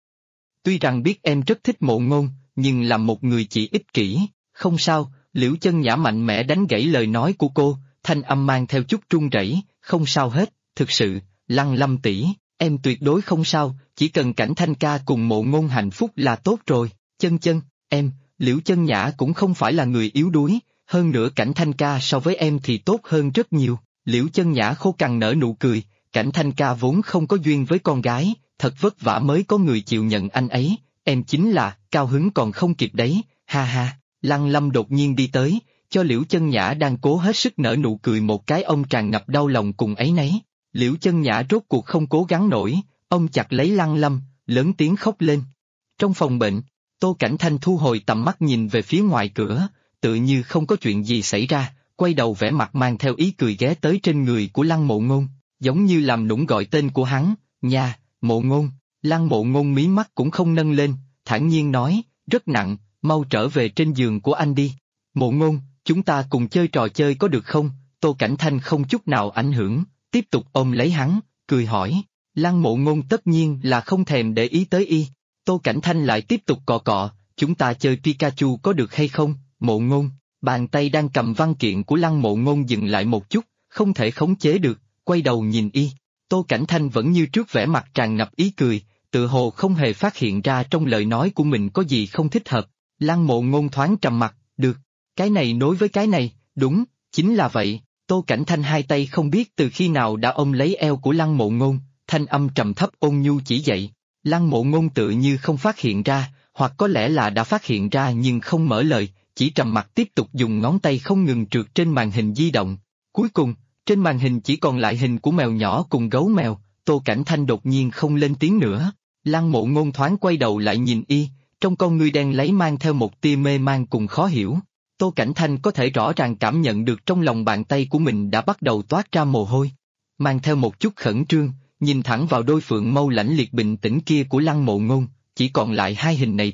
Tuy rằng biết em rất thích Mộ Ngôn, nhưng làm một người chỉ ích kỷ, không sao. Liễu Chân Nhã mạnh mẽ đánh gãy lời nói của cô, thanh âm mang theo chút run rẩy, không sao hết, thực sự, Lăng Lâm tỷ, em tuyệt đối không sao, chỉ cần Cảnh Thanh ca cùng Mộ Ngôn hạnh phúc là tốt rồi. Chân, em, Liễu Chân Nhã cũng không phải là người yếu đuối, hơn nữa Cảnh Thanh ca so với em thì tốt hơn rất nhiều. Liễu Chân Nhã khô cằn nở nụ cười, Cảnh Thanh ca vốn không có duyên với con gái, thật vất vả mới có người chịu nhận anh ấy, em chính là, cao hứng còn không kịp đấy, ha ha. Lăng Lâm đột nhiên đi tới, cho Liễu Chân Nhã đang cố hết sức nở nụ cười một cái ông tràn ngập đau lòng cùng áy náy. Liễu Chân Nhã rốt cuộc không cố gắng nổi, ông chặt lấy Lăng Lâm, lớn tiếng khóc lên. Trong phòng bệnh, Tô Cảnh Thanh thu hồi tầm mắt nhìn về phía ngoài cửa, tự như không có chuyện gì xảy ra, quay đầu vẻ mặt mang theo ý cười ghé tới trên người của Lăng Mộ Ngôn, giống như làm nũng gọi tên của hắn, nha, Mộ Ngôn. Lăng Mộ Ngôn mí mắt cũng không nâng lên, thản nhiên nói, rất nặng, mau trở về trên giường của anh đi. Mộ Ngôn, chúng ta cùng chơi trò chơi có được không? Tô Cảnh Thanh không chút nào ảnh hưởng, tiếp tục ôm lấy hắn, cười hỏi. Lăng Mộ Ngôn tất nhiên là không thèm để ý tới y. Tô Cảnh Thanh lại tiếp tục cọ, chúng ta chơi Pikachu có được hay không? Mộ Ngôn, bàn tay đang cầm văn kiện của Lăng Mộ Ngôn dừng lại một chút, không thể khống chế được, quay đầu nhìn y. Tô Cảnh Thanh vẫn như trước vẻ mặt tràn ngập ý cười, tự hồ không hề phát hiện ra trong lời nói của mình có gì không thích hợp. Lăng Mộ Ngôn thoáng trầm mặt, được, cái này nối với cái này, đúng, chính là vậy. Tô Cảnh Thanh hai tay không biết từ khi nào đã ôm lấy eo của Lăng Mộ Ngôn, thanh âm trầm thấp ôn nhu chỉ dạy. Lăng Mộ Ngôn tự như không phát hiện ra, hoặc có lẽ là đã phát hiện ra nhưng không mở lời, chỉ trầm mặt tiếp tục dùng ngón tay không ngừng trượt trên màn hình di động. Cuối cùng, trên màn hình chỉ còn lại hình của mèo nhỏ cùng gấu mèo. Tô Cảnh Thanh đột nhiên không lên tiếng nữa. Lăng Mộ Ngôn thoáng quay đầu lại nhìn y, trong con ngươi đen lấy mang theo một tia mê man cùng khó hiểu. Tô Cảnh Thanh có thể rõ ràng cảm nhận được trong lòng bàn tay của mình đã bắt đầu toát ra mồ hôi. Mang theo một chút khẩn trương, nhìn thẳng vào đôi phượng mâu lãnh liệt bình tĩnh kia của Lăng Mộ Ngôn, chỉ còn lại hai hình này thôi,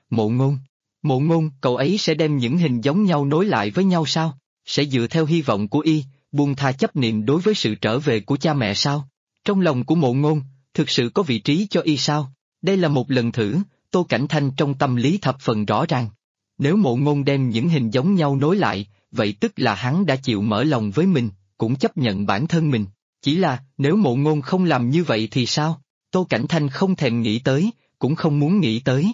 Mộ Ngôn. Mộ Ngôn, cậu ấy sẽ đem những hình giống nhau nối lại với nhau sao? Sẽ dựa theo hy vọng của y, buông tha chấp niệm đối với sự trở về của cha mẹ sao? Trong lòng của Mộ Ngôn, thực sự có vị trí cho y sao? Đây là một lần thử, Tô Cảnh Thanh trong tâm lý thập phần rõ ràng. Nếu Mộ Ngôn đem những hình giống nhau nối lại, vậy tức là hắn đã chịu mở lòng với mình, cũng chấp nhận bản thân mình. Chỉ là, nếu Mộ Ngôn không làm như vậy thì sao? Tô Cảnh Thanh không thèm nghĩ tới, cũng không muốn nghĩ tới.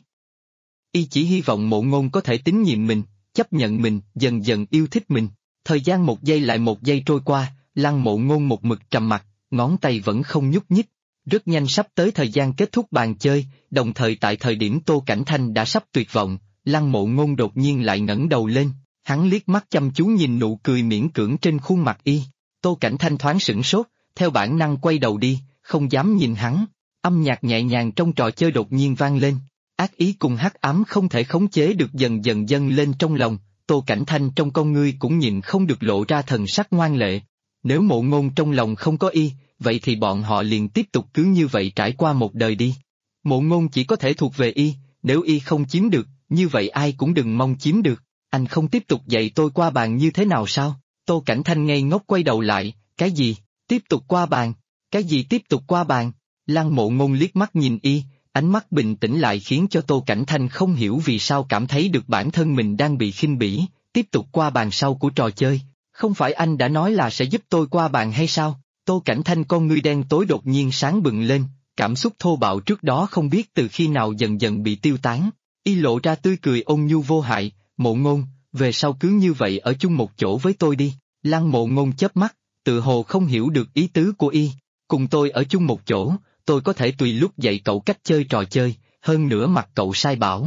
Y chỉ hy vọng Mộ Ngôn có thể tín nhiệm mình, chấp nhận mình, dần dần yêu thích mình. Thời gian một giây lại một giây trôi qua, Lăng Mộ Ngôn một mực trầm mặc, ngón tay vẫn không nhúc nhích. Rất nhanh sắp tới thời gian kết thúc bàn chơi, đồng thời tại thời điểm Tô Cảnh Thanh đã sắp tuyệt vọng, Lăng Mộ Ngôn đột nhiên lại ngẩng đầu lên, hắn liếc mắt chăm chú nhìn nụ cười miễn cưỡng trên khuôn mặt y. Tô Cảnh Thanh thoáng sửng sốt, theo bản năng quay đầu đi, không dám nhìn hắn. Âm nhạc nhẹ nhàng trong trò chơi đột nhiên vang lên, ác ý cùng hắc ám không thể khống chế được dần dần dâng lên trong lòng, Tô Cảnh Thanh trong con ngươi cũng nhịn không được lộ ra thần sắc ngoan lệ. Nếu Mộ Ngôn trong lòng không có y, vậy thì bọn họ liền tiếp tục cứ như vậy trải qua một đời đi. Mộ Ngôn chỉ có thể thuộc về y, nếu y không chiếm được, như vậy ai cũng đừng mong chiếm được. Anh không tiếp tục dạy tôi qua bàn như thế nào sao? Tô Cảnh Thanh ngây ngốc quay đầu lại, cái gì? Tiếp tục qua bàn? Cái gì tiếp tục qua bàn? Lăng Mộ Ngôn liếc mắt nhìn y, ánh mắt bình tĩnh lại khiến cho Tô Cảnh Thanh không hiểu vì sao cảm thấy được bản thân mình đang bị khinh bỉ. Tiếp tục qua bàn sau của trò chơi, không phải anh đã nói là sẽ giúp tôi qua bàn hay sao? Tô Cảnh Thanh con ngươi đen tối đột nhiên sáng bừng lên, cảm xúc thô bạo trước đó không biết từ khi nào dần dần bị tiêu tán, y lộ ra tươi cười ôn nhu vô hại. Mộ Ngôn, về sau cứ như vậy ở chung một chỗ với tôi đi. Lăng Mộ Ngôn chớp mắt, tự hồ không hiểu được ý tứ của y. Cùng tôi ở chung một chỗ, tôi có thể tùy lúc dạy cậu cách chơi trò chơi, hơn nữa mặc cậu sai bảo.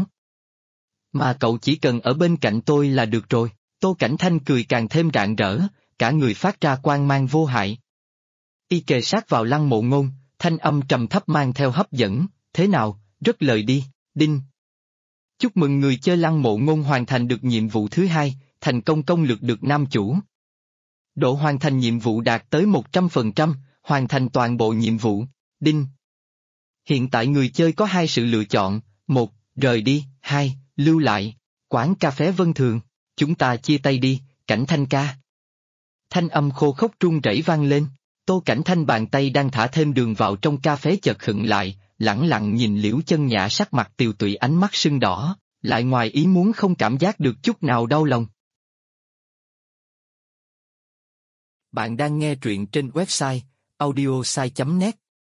Mà cậu chỉ cần ở bên cạnh tôi là được rồi. Tô Cảnh Thanh cười càng thêm rạng rỡ, cả người phát ra quang mang vô hại. Y kề sát vào Lăng Mộ Ngôn, thanh âm trầm thấp mang theo hấp dẫn, thế nào, rất lời đi, đinh. Chúc mừng người chơi Lăng Mộ Ngôn hoàn thành được nhiệm vụ thứ 2, thành công công lược được nam chủ. Độ hoàn thành nhiệm vụ đạt tới 100%, hoàn thành toàn bộ nhiệm vụ, đinh. Hiện tại người chơi có 2 sự lựa chọn, 1, rời đi, 2, lưu lại. Quán cà phé Vân Thường, chúng ta chia tay đi, Cảnh Thanh ca. Thanh âm khô khốc run rẩy vang lên, Tô Cảnh Thanh bàn tay đang thả thêm đường vào trong cà phê chợt khựng lại, lẳng lặng nhìn Liễu Chân Nhã sắc mặt tiều tụy ánh mắt sưng đỏ, lại ngoài ý muốn không cảm giác được chút nào đau lòng. Bạn đang nghe truyện trên website audiosai.net.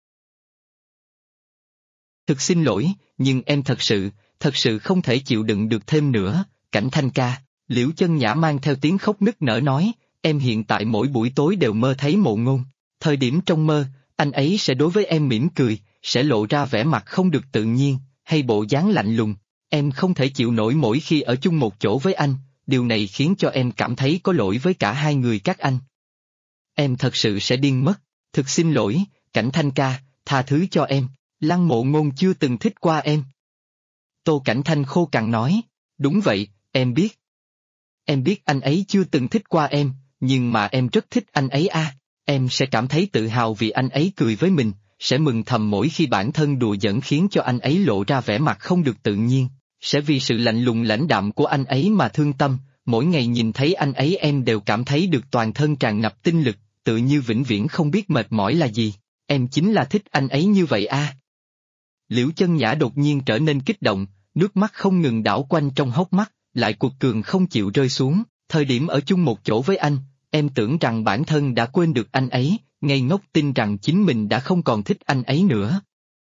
Thực xin lỗi, nhưng em thật sự không thể chịu đựng được thêm nữa, Cảnh Thanh ca. Liễu Chân Nhã mang theo tiếng khóc nức nở nói, em hiện tại mỗi buổi tối đều mơ thấy Mộ Ngôn. Thời điểm trong mơ, anh ấy sẽ đối với em mỉm cười, sẽ lộ ra vẻ mặt không được tự nhiên, hay bộ dáng lạnh lùng. Em không thể chịu nổi mỗi khi ở chung một chỗ với anh, điều này khiến cho em cảm thấy có lỗi với cả hai người các anh. Em thật sự sẽ điên mất, thực xin lỗi, Cảnh Thanh ca, tha thứ cho em, Lăng Mộ Ngôn chưa từng thích qua em. Tô Cảnh Thanh khô cằn nói, đúng vậy, em biết. Em biết anh ấy chưa từng thích qua em, nhưng mà em rất thích anh ấy a. Em sẽ cảm thấy tự hào vì anh ấy cười với mình, sẽ mừng thầm mỗi khi bản thân đùa giỡn khiến cho anh ấy lộ ra vẻ mặt không được tự nhiên, sẽ vì sự lạnh lùng lãnh đạm của anh ấy mà thương tâm, mỗi ngày nhìn thấy anh ấy em đều cảm thấy được toàn thân tràn ngập tinh lực, tự như vĩnh viễn không biết mệt mỏi là gì, em chính là thích anh ấy như vậy a. Liễu Chân Nhã đột nhiên trở nên kích động, nước mắt không ngừng đảo quanh trong hốc mắt, lại cuột cường không chịu rơi xuống, thời điểm ở chung một chỗ với anh, em tưởng rằng bản thân đã quên được anh ấy, ngây ngốc tin rằng chính mình đã không còn thích anh ấy nữa.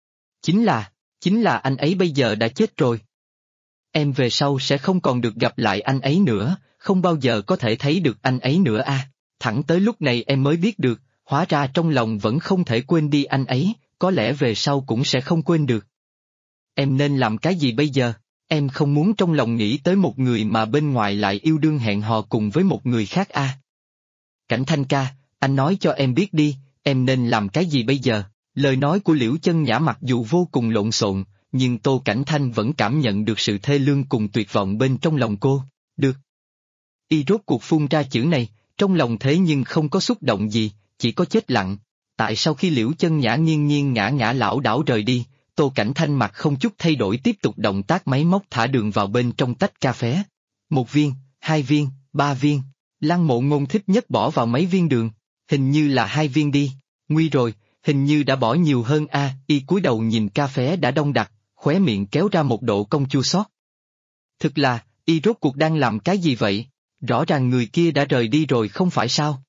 Chính là anh ấy bây giờ đã chết rồi. Em về sau sẽ không còn được gặp lại anh ấy nữa, không bao giờ có thể thấy được anh ấy nữa a. Thẳng tới lúc này em mới biết được, hóa ra trong lòng vẫn không thể quên đi anh ấy, có lẽ về sau cũng sẽ không quên được. Em nên làm cái gì bây giờ? Em không muốn trong lòng nghĩ tới một người mà bên ngoài lại yêu đương hẹn hò cùng với một người khác a. Cảnh Thanh ca, anh nói cho em biết đi, em nên làm cái gì bây giờ? Lời nói của Liễu Chân Nhã mặc dù vô cùng lộn xộn, nhưng Tô Cảnh Thanh vẫn cảm nhận được sự thê lương cùng tuyệt vọng bên trong lòng cô. Được. Y rốt cuộc phun ra chữ này, trong lòng thế nhưng không có xúc động gì, chỉ có chết lặng. Tại sau khi Liễu Chân Nhã nghiêng nghiêng ngã ngã lảo đảo rời đi, Tô Cảnh Thanh mặt không chút thay đổi tiếp tục động tác máy móc thả đường vào bên trong tách cà phê. 1 viên, 2 viên, 3 viên. Lăng Mộ Ngôn thích nhất bỏ vào mấy viên đường, hình như là 2 viên đi. Nguy rồi, hình như đã bỏ nhiều hơn a. Y cúi đầu nhìn cà phê đã đông đặc, khóe miệng kéo ra một độ cong chua xót. Thực là, y rốt cuộc đang làm cái gì vậy? Rõ ràng người kia đã rời đi rồi không phải sao?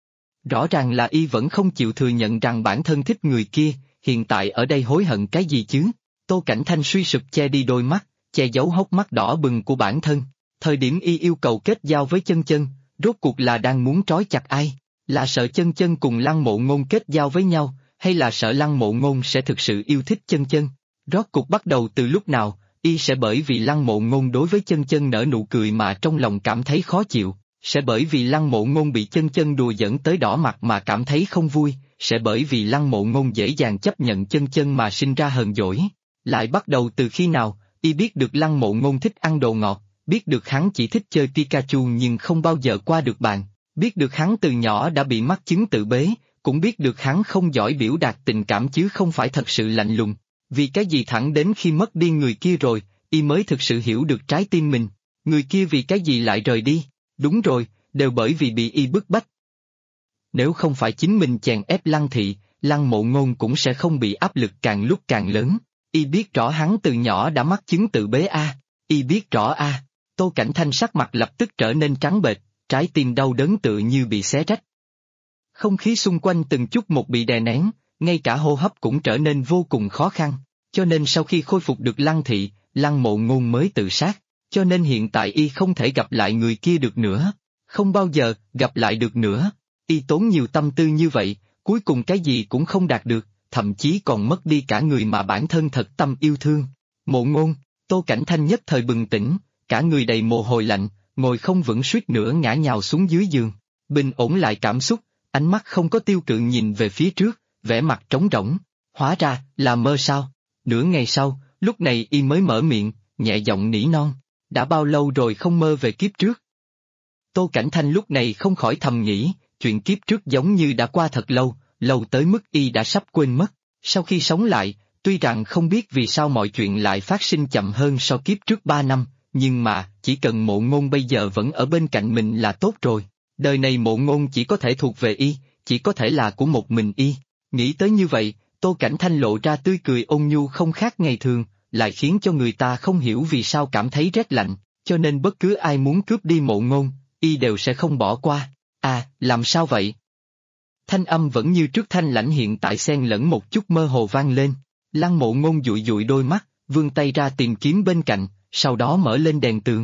Rõ ràng là y vẫn không chịu thừa nhận rằng bản thân thích người kia, hiện tại ở đây hối hận cái gì chứ? Tô Cảnh Thanh suy sụp che đi đôi mắt, che giấu hốc mắt đỏ bừng của bản thân. Thời điểm y yêu cầu kết giao với Chân Chân, rốt cuộc là đang muốn trói chặt ai? Là sợ Chân Chân cùng Lăng Mộ Ngôn kết giao với nhau, hay là sợ Lăng Mộ Ngôn sẽ thực sự yêu thích Chân Chân? Rốt cuộc bắt đầu từ lúc nào, y sẽ bởi vì Lăng Mộ Ngôn đối với Chân Chân nở nụ cười mà trong lòng cảm thấy khó chịu, sẽ bởi vì Lăng Mộ Ngôn bị Chân Chân đùa giỡn tới đỏ mặt mà cảm thấy không vui, sẽ bởi vì Lăng Mộ Ngôn dễ dàng chấp nhận Chân Chân mà sinh ra hờn dỗi. Lại bắt đầu từ khi nào, y biết được Lăng Mộ Ngôn thích ăn đồ ngọt, biết được hắn chỉ thích chơi Pikachu nhưng không bao giờ qua được bàn, biết được hắn từ nhỏ đã bị mắc chứng tự bế, cũng biết được hắn không giỏi biểu đạt tình cảm chứ không phải thật sự lạnh lùng. Vì cái gì thẳng đến khi mất đi người kia rồi, y mới thực sự hiểu được trái tim mình. Người kia vì cái gì lại rời đi? Đúng rồi, đều bởi vì bị y bức bách. Nếu không phải chính mình chèn ép Lăng Thị, Lăng Mộ Ngôn cũng sẽ không bị áp lực càng lúc càng lớn. Y biết rõ hắn từ nhỏ đã mắc chứng tự bế a. Y biết rõ a. Tô Cảnh Thanh sắc mặt lập tức trở nên trắng bệch, trái tim đau đớn tựa như bị xé rách. Không khí xung quanh từng chút một bị đè nén, ngay cả hô hấp cũng trở nên vô cùng khó khăn. Cho nên sau khi khôi phục được Lăng Thị, Lăng Mộ Ngôn mới tự sát. Cho nên hiện tại y không thể gặp lại người kia được nữa. Không bao giờ gặp lại được nữa. Y tốn nhiều tâm tư như vậy, cuối cùng cái gì cũng không đạt được, thậm chí còn mất đi cả người mà bản thân thật tâm yêu thương. Mộ Ngôn, Tô Cảnh Thanh nhất thời bừng tỉnh, cả người đầy mồ hôi lạnh, ngồi không vững suýt nữa ngã nhào xuống dưới giường. Bình ổn lại cảm xúc, ánh mắt không có tiêu cự nhìn về phía trước, vẻ mặt trống rỗng. Hóa ra, là mơ sao? Nửa ngày sau, lúc này y mới mở miệng, nhẹ giọng nỉ non. Đã bao lâu rồi không mơ về kiếp trước? Tô Cảnh Thanh lúc này không khỏi thầm nghĩ, chuyện kiếp trước giống như đã qua thật lâu, lâu tới mức y đã sắp quên mất. Sau khi sống lại, tuy rằng không biết vì sao mọi chuyện lại phát sinh chậm hơn so kiếp trước 3 năm, nhưng mà, chỉ cần Mộ Ngôn bây giờ vẫn ở bên cạnh mình là tốt rồi. Đời này Mộ Ngôn chỉ có thể thuộc về y, chỉ có thể là của một mình y. Nghĩ tới như vậy, Tô Cảnh Thanh lộ ra tươi cười ôn nhu không khác ngày thường, lại khiến cho người ta không hiểu vì sao cảm thấy rét lạnh, cho nên bất cứ ai muốn cướp đi Mộ Ngôn, y đều sẽ không bỏ qua. À, làm sao vậy? Thanh âm vẫn như trước thanh lãnh hiện tại xen lẫn một chút mơ hồ vang lên. Lăng Mộ Ngôn dụi dụi đôi mắt, vươn tay ra tìm kiếm bên cạnh, sau đó mở lên đèn tường.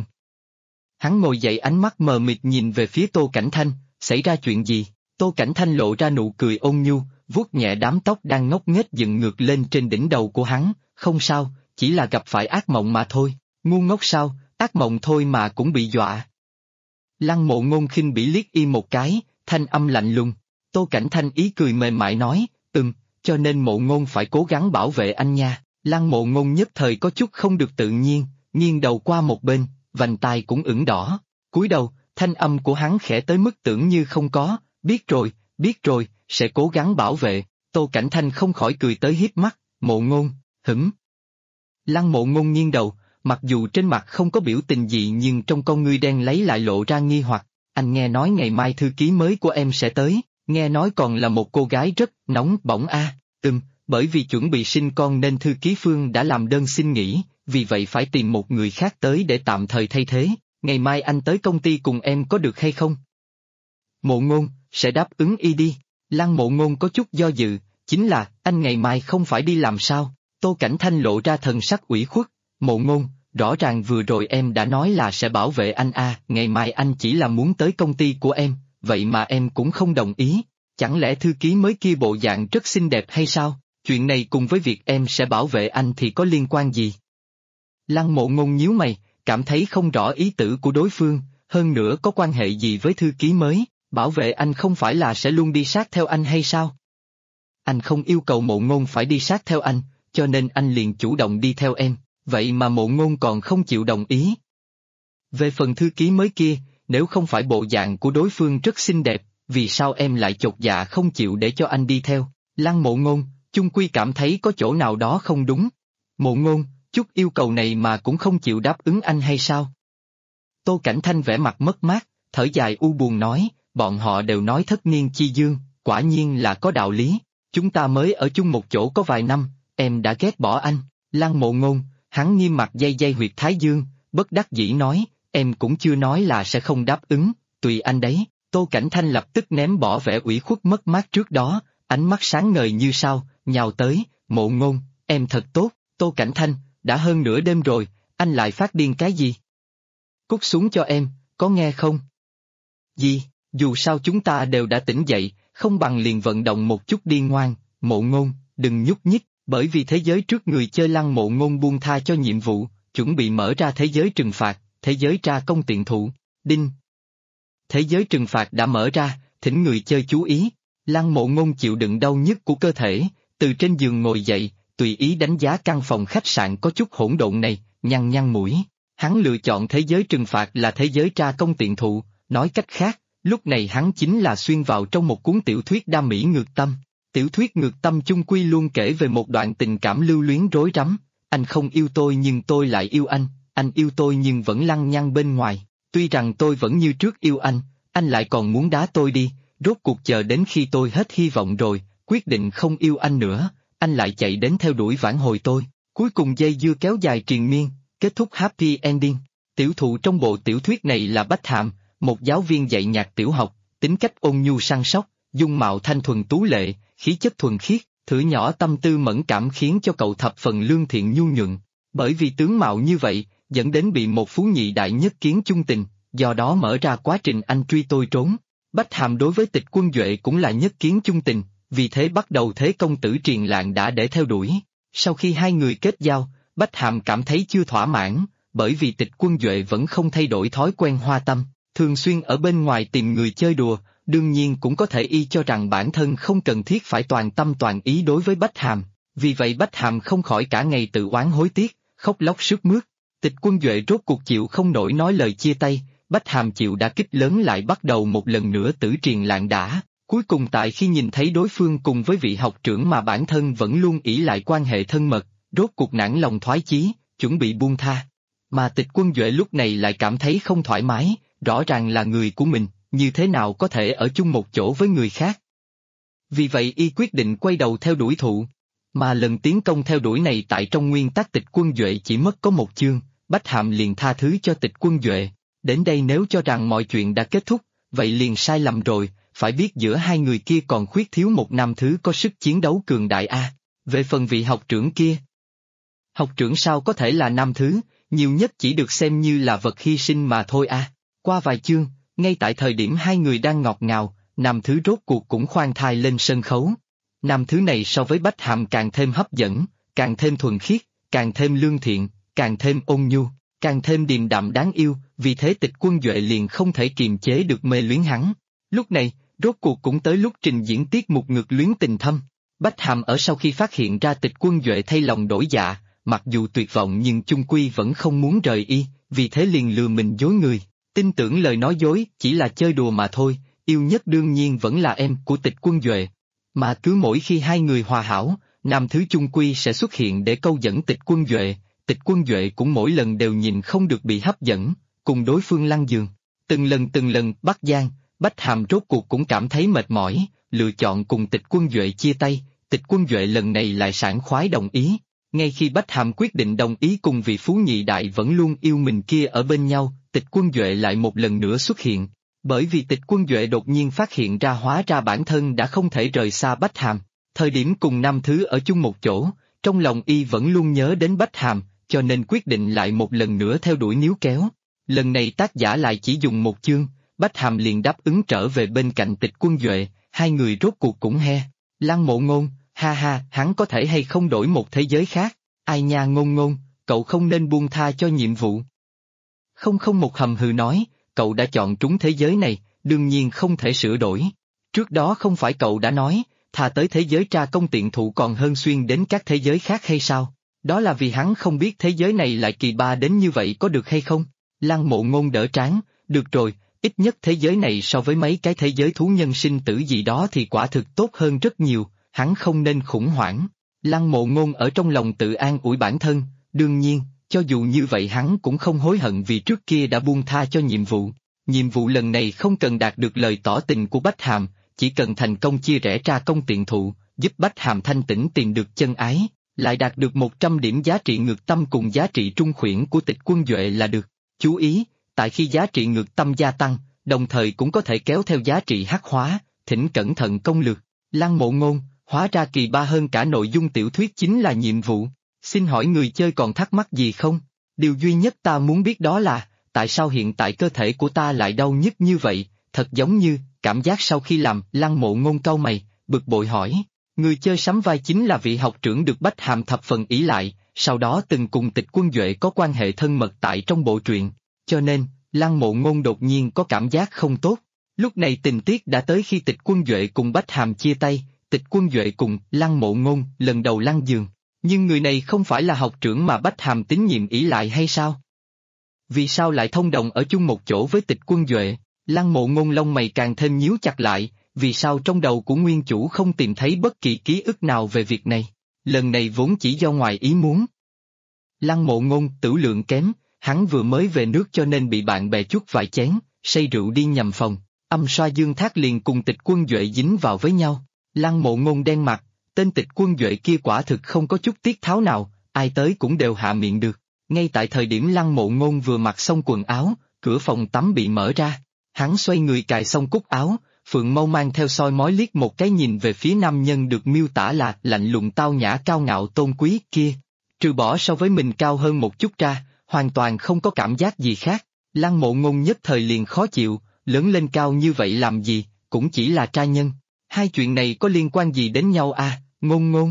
Hắn ngồi dậy ánh mắt mờ mịt nhìn về phía Tô Cảnh Thanh, xảy ra chuyện gì? Tô Cảnh Thanh lộ ra nụ cười ôn nhu, vuốt nhẹ đám tóc đang ngốc nghếch dựng ngược lên trên đỉnh đầu của hắn, không sao, chỉ là gặp phải ác mộng mà thôi. Ngu ngốc sao, ác mộng thôi mà cũng bị dọa. Lăng Mộ Ngôn khinh bỉ liếc y một cái, thanh âm lạnh lùng. Tô Cảnh Thanh ý cười mềm mại nói, cho nên Mộ Ngôn phải cố gắng bảo vệ anh nha. Lăng Mộ Ngôn nhất thời có chút không được tự nhiên, nghiêng đầu qua một bên, vành tai cũng ửng đỏ. Cúi đầu, thanh âm của hắn khẽ tới mức tưởng như không có, biết rồi, sẽ cố gắng bảo vệ. Tô Cảnh Thanh không khỏi cười tới híp mắt, Mộ Ngôn, Lăng Mộ Ngôn nghiêng đầu, mặc dù trên mặt không có biểu tình gì nhưng trong con ngươi đen lấy lại lộ ra nghi hoặc. Anh nghe nói ngày mai thư ký mới của em sẽ tới, nghe nói còn là một cô gái rất nóng bỏng a. Bởi vì chuẩn bị sinh con nên thư ký Phương đã làm đơn xin nghỉ, vì vậy phải tìm một người khác tới để tạm thời thay thế. Ngày mai anh tới công ty cùng em có được hay không? Mộ Ngôn, sẽ đáp ứng y đi. Lăng Mộ Ngôn có chút do dự, chính là, anh ngày mai không phải đi làm sao? Tô Cảnh Thanh lộ ra thần sắc ủy khuất. Mộ Ngôn, rõ ràng vừa rồi em đã nói là sẽ bảo vệ anh a, ngày mai anh chỉ là muốn tới công ty của em, vậy mà em cũng không đồng ý. Chẳng lẽ thư ký mới kia bộ dạng rất xinh đẹp hay sao? Chuyện này cùng với việc em sẽ bảo vệ anh thì có liên quan gì? Lăng Mộ Ngôn nhíu mày, cảm thấy không rõ ý tử của đối phương, hơn nữa có quan hệ gì với thư ký mới, bảo vệ anh không phải là sẽ luôn đi sát theo anh hay sao? Anh không yêu cầu Mộ Ngôn phải đi sát theo anh, cho nên anh liền chủ động đi theo em, vậy mà Mộ Ngôn còn không chịu đồng ý. Về phần thư ký mới kia, nếu không phải bộ dạng của đối phương rất xinh đẹp, vì sao em lại chột dạ không chịu để cho anh đi theo? Lăng Mộ Ngôn, chung quy cảm thấy có chỗ nào đó không đúng, Mộ Ngôn, chút yêu cầu này mà cũng không chịu đáp ứng anh hay sao? Tô Cảnh Thanh vẻ mặt mất mát, thở dài u buồn nói, bọn họ đều nói thất niên chi dương, quả nhiên là có đạo lý. Chúng ta mới ở chung một chỗ có vài năm, em đã ghét bỏ anh. Lăng Mộ Ngôn, hắn nghiêm mặt day day huyệt thái dương, bất đắc dĩ nói, em cũng chưa nói là sẽ không đáp ứng, tùy anh đấy. Tô Cảnh Thanh lập tức ném bỏ vẻ ủy khuất mất mát trước đó, ánh mắt sáng ngời như sao, nhào tới, Mộ Ngôn, em thật tốt. Tô Cảnh Thanh, đã hơn nửa đêm rồi, anh lại phát điên cái gì? Cút xuống cho em, có nghe không? Gì, dù sao chúng ta đều đã tỉnh dậy, không bằng liền vận động một chút đi ngoan, Mộ Ngôn, đừng nhúc nhích, bởi vì thế giới trước người chơi. Lăng Mộ Ngôn buông tha cho nhiệm vụ, chuẩn bị mở ra thế giới trừng phạt, thế giới tra công tiện thụ, đinh. Thế giới trừng phạt đã mở ra, thỉnh người chơi chú ý. Lăng Mộ Ngôn chịu đựng đau nhức của cơ thể, từ trên giường ngồi dậy, tùy ý đánh giá căn phòng khách sạn có chút hỗn độn này, nhăn nhăn mũi. Hắn lựa chọn thế giới trừng phạt là thế giới tra công tiện thụ, nói cách khác, lúc này hắn chính là xuyên vào trong một cuốn tiểu thuyết đam mỹ ngược tâm. Tiểu thuyết ngược tâm chung quy luôn kể về một đoạn tình cảm lưu luyến rối rắm, anh không yêu tôi nhưng tôi lại yêu anh yêu tôi nhưng vẫn lăng nhăng bên ngoài, tuy rằng tôi vẫn như trước yêu anh lại còn muốn đá tôi đi, rốt cuộc chờ đến khi tôi hết hy vọng rồi, quyết định không yêu anh nữa, anh lại chạy đến theo đuổi vãn hồi tôi, cuối cùng dây dưa kéo dài triền miên, kết thúc happy ending. Tiểu thụ trong bộ tiểu thuyết này là Bách Hàm, một giáo viên dạy nhạc tiểu học, tính cách ôn nhu săn sóc, dung mạo thanh thuần tú lệ, khí chất thuần khiết, thử nhỏ tâm tư mẫn cảm khiến cho cậu thập phần lương thiện nhu nhuận. Bởi vì tướng mạo như vậy, dẫn đến bị một phú nhị đại nhất kiến chung tình, do đó mở ra quá trình anh truy tôi trốn. Bách Hàm đối với Tịch Quân Duệ cũng là nhất kiến chung tình, vì thế bắt đầu thế công tử Triền Lạng đã để theo đuổi. Sau khi hai người kết giao, Bách Hàm cảm thấy chưa thỏa mãn, bởi vì Tịch Quân Duệ vẫn không thay đổi thói quen hoa tâm, thường xuyên ở bên ngoài tìm người chơi đùa, đương nhiên cũng có thể y cho rằng bản thân không cần thiết phải toàn tâm toàn ý đối với Bách Hàm, vì vậy Bách Hàm không khỏi cả ngày tự oán hối tiếc, khóc lóc sướt mướt. Tịch Quân Duệ rốt cuộc chịu không nổi nói lời chia tay, Bách Hàm chịu đả kích lớn lại bắt đầu một lần nữa tử Triền Lạng đả. Cuối cùng tại khi nhìn thấy đối phương cùng với vị học trưởng mà bản thân vẫn luôn ỷ lại quan hệ thân mật, rốt cuộc nản lòng thoái chí, chuẩn bị buông tha. Mà Tịch Quân Duệ lúc này lại cảm thấy không thoải mái, rõ ràng là người của mình, như thế nào có thể ở chung một chỗ với người khác. Vì vậy y quyết định quay đầu theo đuổi thụ. Mà lần tiến công theo đuổi này tại trong nguyên tắc Tịch Quân Duệ chỉ mất có một chương, Bách Hàm liền tha thứ cho Tịch Quân Duệ. Đến đây nếu cho rằng mọi chuyện đã kết thúc, vậy liền sai lầm rồi, phải biết giữa hai người kia còn khuyết thiếu một nam thứ có sức chiến đấu cường đại a. Về phần vị học trưởng kia, học trưởng sao có thể là nam thứ, nhiều nhất chỉ được xem như là vật hy sinh mà thôi a. Qua vài chương, ngay tại thời điểm hai người đang ngọt ngào, nam thứ rốt cuộc cũng khoan thai lên sân khấu. Nam thứ này so với Bách Hàm càng thêm hấp dẫn, càng thêm thuần khiết, càng thêm lương thiện, càng thêm ôn nhu, càng thêm điềm đạm đáng yêu, vì thế Tịch Quân Duệ liền không thể kiềm chế được mê luyến hắn. Lúc này, rốt cuộc cũng tới lúc trình diễn tiết mục ngược luyến tình thâm. Bách Hàm ở sau khi phát hiện ra Tịch Quân Duệ thay lòng đổi dạ, mặc dù tuyệt vọng nhưng chung quy vẫn không muốn rời y, vì thế liền lừa mình dối người, tin tưởng lời nói dối chỉ là chơi đùa mà thôi, yêu nhất đương nhiên vẫn là em của Tịch Quân Duệ. Mà cứ mỗi khi hai người hòa hảo, nam thứ chung quy sẽ xuất hiện để câu dẫn Tịch Quân Duệ, Tịch Quân Duệ cũng mỗi lần đều nhìn không được bị hấp dẫn, cùng đối phương lăn giường. Từng lần bắt gian, Bách Hàm rốt cuộc cũng cảm thấy mệt mỏi, lựa chọn cùng Tịch Quân Duệ chia tay, Tịch Quân Duệ lần này lại sảng khoái đồng ý. Ngay khi Bách Hàm quyết định đồng ý cùng vị phú nhị đại vẫn luôn yêu mình kia ở bên nhau, Tịch Quân Duệ lại một lần nữa xuất hiện. Bởi vì Tịch Quân Duệ đột nhiên phát hiện ra hóa ra bản thân đã không thể rời xa Bách Hàm, thời điểm cùng nam thứ ở chung một chỗ, trong lòng y vẫn luôn nhớ đến Bách Hàm, cho nên quyết định lại một lần nữa theo đuổi níu kéo. Lần này tác giả lại chỉ dùng một chương, Bách Hàm liền đáp ứng trở về bên cạnh Tịch Quân Duệ, hai người rốt cuộc cũng he. Lăng Mộ Ngôn, ha ha, hắn có thể hay không đổi một thế giới khác, ai nha Ngôn Ngôn, cậu không nên buông tha cho nhiệm vụ. Không một hầm hừ nói, cậu đã chọn trúng thế giới này, đương nhiên không thể sửa đổi. Trước đó không phải cậu đã nói, thà tới thế giới tra công tiện thụ còn hơn xuyên đến các thế giới khác hay sao? Đó là vì hắn không biết thế giới này lại kỳ ba đến như vậy có được hay không? Lăng Mộ Ngôn đỡ trán, được rồi, ít nhất thế giới này so với mấy cái thế giới thú nhân sinh tử gì đó thì quả thực tốt hơn rất nhiều, hắn không nên khủng hoảng. Lăng Mộ Ngôn ở trong lòng tự an ủi bản thân, đương nhiên, cho dù như vậy hắn cũng không hối hận vì trước kia đã buông tha cho nhiệm vụ. Nhiệm vụ lần này không cần đạt được lời tỏ tình của Bách Hàm, chỉ cần thành công chia rẽ tra công tiện thụ, giúp Bách Hàm thanh tĩnh tìm được chân ái, lại đạt được 100 điểm giá trị ngược tâm cùng giá trị trung khuyển của Tịch Quân Duệ là được. Chú ý, tại khi giá trị ngược tâm gia tăng, đồng thời cũng có thể kéo theo giá trị hắc hóa, thỉnh cẩn thận công lược. Lăng Mộ Ngôn, hóa ra kỳ ba hơn cả nội dung tiểu thuyết chính là nhiệm vụ. Xin hỏi người chơi còn thắc mắc gì không? Điều duy nhất ta muốn biết đó là, tại sao hiện tại cơ thể của ta lại đau nhức như vậy, thật giống như, cảm giác sau khi làm. Lăng Mộ Ngôn cau mày, bực bội hỏi. Người chơi sắm vai chính là vị học trưởng được Bách Hàm thập phần ỷ lại, sau đó từng cùng Tịch Quân Duệ có quan hệ thân mật tại trong bộ truyện, cho nên, Lăng Mộ Ngôn đột nhiên có cảm giác không tốt. Lúc này tình tiết đã tới khi Tịch Quân Duệ cùng Bách Hàm chia tay, Tịch Quân Duệ cùng Lăng Mộ Ngôn lần đầu lăn giường, nhưng người này không phải là học trưởng mà Bách Hàm tín nhiệm ỷ lại hay sao? Vì sao lại thông đồng ở chung một chỗ với Tịch Quân Duệ? Lăng Mộ Ngôn lông mày càng thêm nhíu chặt lại, vì sao trong đầu của nguyên chủ không tìm thấy bất kỳ ký ức nào về việc này? Lần này vốn chỉ do ngoài ý muốn. Lăng Mộ Ngôn tửu lượng kém, hắn vừa mới về nước cho nên bị bạn bè chuốc vài chén, say rượu đi nhầm phòng, âm xoa Dương Thác liền cùng Tịch Quân Duệ dính vào với nhau. Lăng Mộ Ngôn đen mặt, tên Tịch Quân Duệ kia quả thực không có chút tiết tháo nào, ai tới cũng đều hạ miệng được. Ngay tại thời điểm Lăng Mộ Ngôn vừa mặc xong quần áo, cửa phòng tắm bị mở ra, hắn xoay người cài xong cúc áo, Phượng Mâu mang theo soi mói liếc một cái nhìn về phía nam nhân được miêu tả là lạnh lùng tao nhã cao ngạo tôn quý kia. Trừ bỏ so với mình cao hơn một chút ra, hoàn toàn không có cảm giác gì khác. Lăng Mộ Ngôn nhất thời liền khó chịu, lớn lên cao như vậy làm gì, cũng chỉ là trai nhân. Hai chuyện này có liên quan gì đến nhau à, Ngôn Ngôn?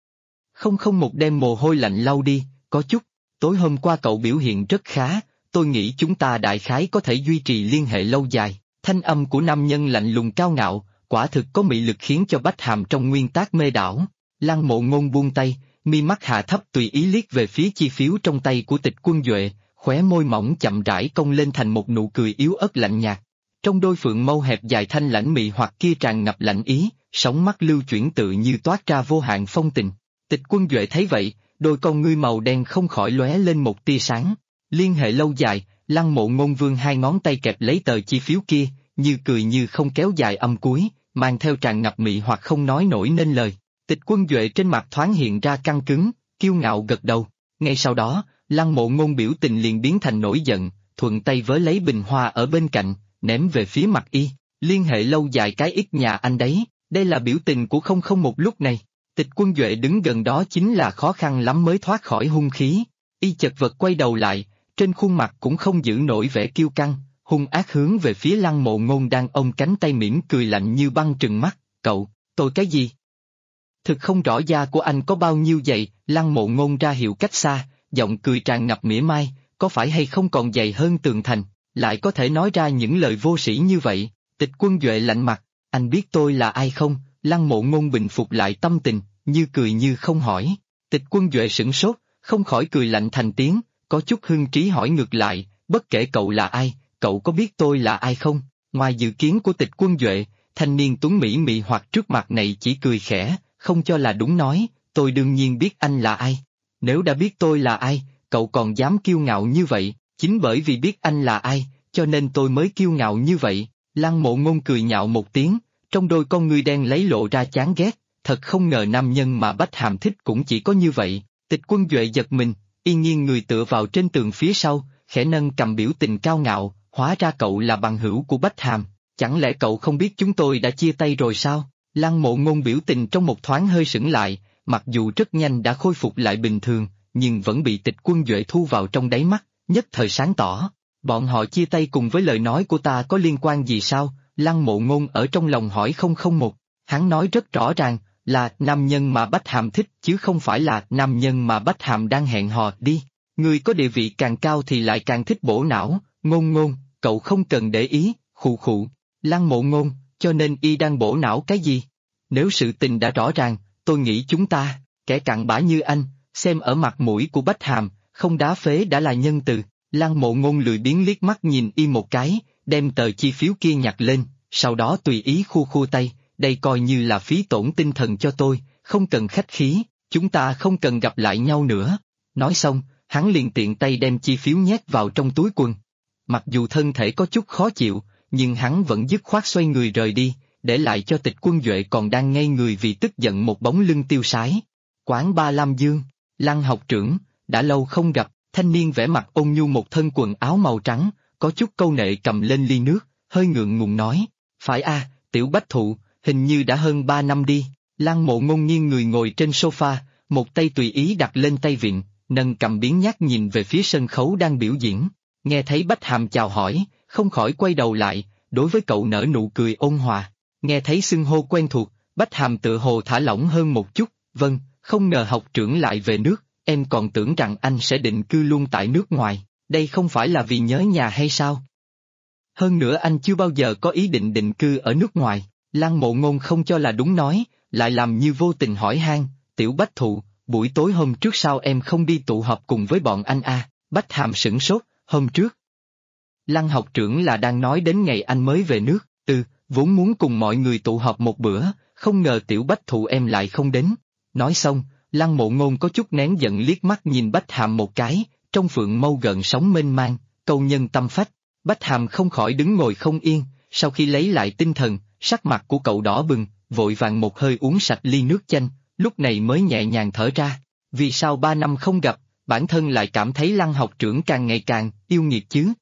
Không một đêm mồ hôi lạnh lau đi, có chút. Tối hôm qua cậu biểu hiện rất khá, tôi nghĩ chúng ta đại khái có thể duy trì liên hệ lâu dài. Thanh âm của nam nhân lạnh lùng cao ngạo, quả thực có mị lực khiến cho Bách Hàm trong nguyên tác mê đảo. Lăng Mộ Ngôn buông tay, mi mắt hạ thấp tùy ý liếc về phía chi phiếu trong tay của Tịch Quân Duệ, khóe môi mỏng chậm rãi cong lên thành một nụ cười yếu ớt lạnh nhạt. Trong đôi phượng mâu hẹp dài thanh lãnh mị hoặc kia tràn ngập lạnh ý, sóng mắt lưu chuyển tự như toát ra vô hạn phong tình. Tịch Quân Duệ thấy vậy, đôi con ngươi màu đen không khỏi lóe lên một tia sáng. Liên hệ lâu dài, Lăng Mộ Ngôn vươn hai ngón tay kẹp lấy tờ chi phiếu kia, như cười như không kéo dài âm cuối, mang theo tràn ngập mị hoặc không nói nổi nên lời. Tịch Quân Duệ trên mặt thoáng hiện ra căng cứng, kiêu ngạo gật đầu. Ngay sau đó, Lăng Mộ Ngôn biểu tình liền biến thành nổi giận, thuận tay với lấy bình hoa ở bên cạnh, ném về phía mặt y. Liên hệ lâu dài cái ít nhà anh đấy, đây là biểu tình của 001 lúc này. Tịch Quân Duệ đứng gần đó chính là khó khăn lắm mới thoát khỏi hung khí. Y chật vật quay đầu lại, trên khuôn mặt cũng không giữ nổi vẻ kiêu căng, hung ác hướng về phía Lăng Mộ Ngôn đang ôm cánh tay mỉm cười lạnh như băng trừng mắt. Cậu, tôi cái gì? Thực không rõ da của anh có bao nhiêu dày. Lăng Mộ Ngôn ra hiệu cách xa, giọng cười tràn ngập mỉa mai, có phải hay không còn dày hơn tường thành, lại có thể nói ra những lời vô sĩ như vậy. Tịch Quân Duệ lạnh mặt, anh biết tôi là ai không? Lăng Mộ Ngôn bình phục lại tâm tình, như cười như không hỏi. Tịch Quân Duệ sửng sốt, không khỏi cười lạnh thành tiếng, có chút hưng trí hỏi ngược lại, bất kể cậu là ai, cậu có biết tôi là ai không? Ngoài dự kiến của Tịch Quân Duệ, thanh niên tuấn mỹ mị hoặc trước mặt này chỉ cười khẽ, không cho là đúng nói, tôi đương nhiên biết anh là ai. Nếu đã biết tôi là ai, cậu còn dám kiêu ngạo như vậy, chính bởi vì biết anh là ai, cho nên tôi mới kiêu ngạo như vậy. Lăng Mộ Ngôn cười nhạo một tiếng, trong đôi con ngươi đen lấy lộ ra chán ghét, thật không ngờ nam nhân mà Bách Hàm thích cũng chỉ có như vậy. Tịch Quân Duệ giật mình, y nghiêng người tựa vào trên tường phía sau, khẽ nâng cầm biểu tình cao ngạo, hóa ra cậu là bằng hữu của Bách Hàm, chẳng lẽ cậu không biết chúng tôi đã chia tay rồi sao? Lăng Mộ Ngôn biểu tình trong một thoáng hơi sững lại, mặc dù rất nhanh đã khôi phục lại bình thường, nhưng vẫn bị Tịch Quân Duệ thu vào trong đáy mắt, nhất thời sáng tỏ. Bọn họ chia tay cùng với lời nói của ta có liên quan gì sao? Lăng Mộ Ngôn ở trong lòng hỏi 001, hắn nói rất rõ ràng, là nam nhân mà Bách Hàm thích chứ không phải là nam nhân mà Bách Hàm đang hẹn hò đi. Người có địa vị càng cao thì lại càng thích bổ não. Ngôn, cậu không cần để ý, khụ khụ. Lăng Mộ Ngôn, cho nên y đang bổ não cái gì? Nếu sự tình đã rõ ràng, tôi nghĩ chúng ta, kẻ cặn bã như anh, xem ở mặt mũi của Bách Hàm, không đá phế đã là nhân từ. Lăng Mộ Ngôn lười biếng liếc mắt nhìn y một cái, đem tờ chi phiếu kia nhặt lên, sau đó tùy ý khua tay, đây coi như là phí tổn tinh thần cho tôi, không cần khách khí, chúng ta không cần gặp lại nhau nữa. Nói xong, hắn liền tiện tay đem chi phiếu nhét vào trong túi quần. Mặc dù thân thể có chút khó chịu, nhưng hắn vẫn dứt khoát xoay người rời đi, để lại cho Tịch Quân Duệ còn đang ngây người vì tức giận một bóng lưng tiêu sái. Quán Ba Lam Dương, Lăng học trưởng, đã lâu không gặp, thanh niên vẻ mặt ôn nhu một thân quần áo màu trắng, có chút câu nệ cầm lên ly nước, hơi ngượng ngùng nói, phải a, Tiểu Bách Thụ, hình như đã hơn 3 năm đi. Lăng Mộ Ngôn nghiêng người ngồi trên sofa, một tay tùy ý đặt lên tay vịn, nâng cầm biếng nhác nhìn về phía sân khấu đang biểu diễn. Nghe thấy Bách Hàm chào hỏi, không khỏi quay đầu lại, đối với cậu nở nụ cười ôn hòa. Nghe thấy xưng hô quen thuộc, Bách Hàm tự hồ thả lỏng hơn một chút, vâng, không ngờ học trưởng lại về nước, em còn tưởng rằng anh sẽ định cư luôn tại nước ngoài, đây không phải là vì nhớ nhà hay sao? Hơn nữa anh chưa bao giờ có ý định định cư ở nước ngoài. Lăng Mộ Ngôn không cho là đúng nói, lại làm như vô tình hỏi han, Tiểu Bách Thụ, buổi tối hôm trước sao em không đi tụ họp cùng với bọn anh a? Bách Hàm sửng sốt, hôm trước. Lăng học trưởng là đang nói đến ngày anh mới về nước, vốn muốn cùng mọi người tụ họp một bữa, không ngờ Tiểu Bách Thụ em lại không đến. Nói xong, Lăng Mộ Ngôn có chút nén giận liếc mắt nhìn Bách Hàm một cái, trong phượng mâu gợn sóng mênh mang, câu nhân tâm phách. Bách Hàm không khỏi đứng ngồi không yên, sau khi lấy lại tinh thần, sắc mặt của cậu đỏ bừng, vội vàng một hơi uống sạch ly nước chanh, lúc này mới nhẹ nhàng thở ra. Vì sao 3 năm không gặp, bản thân lại cảm thấy Lăng học trưởng càng ngày càng yêu nghiệt chứ?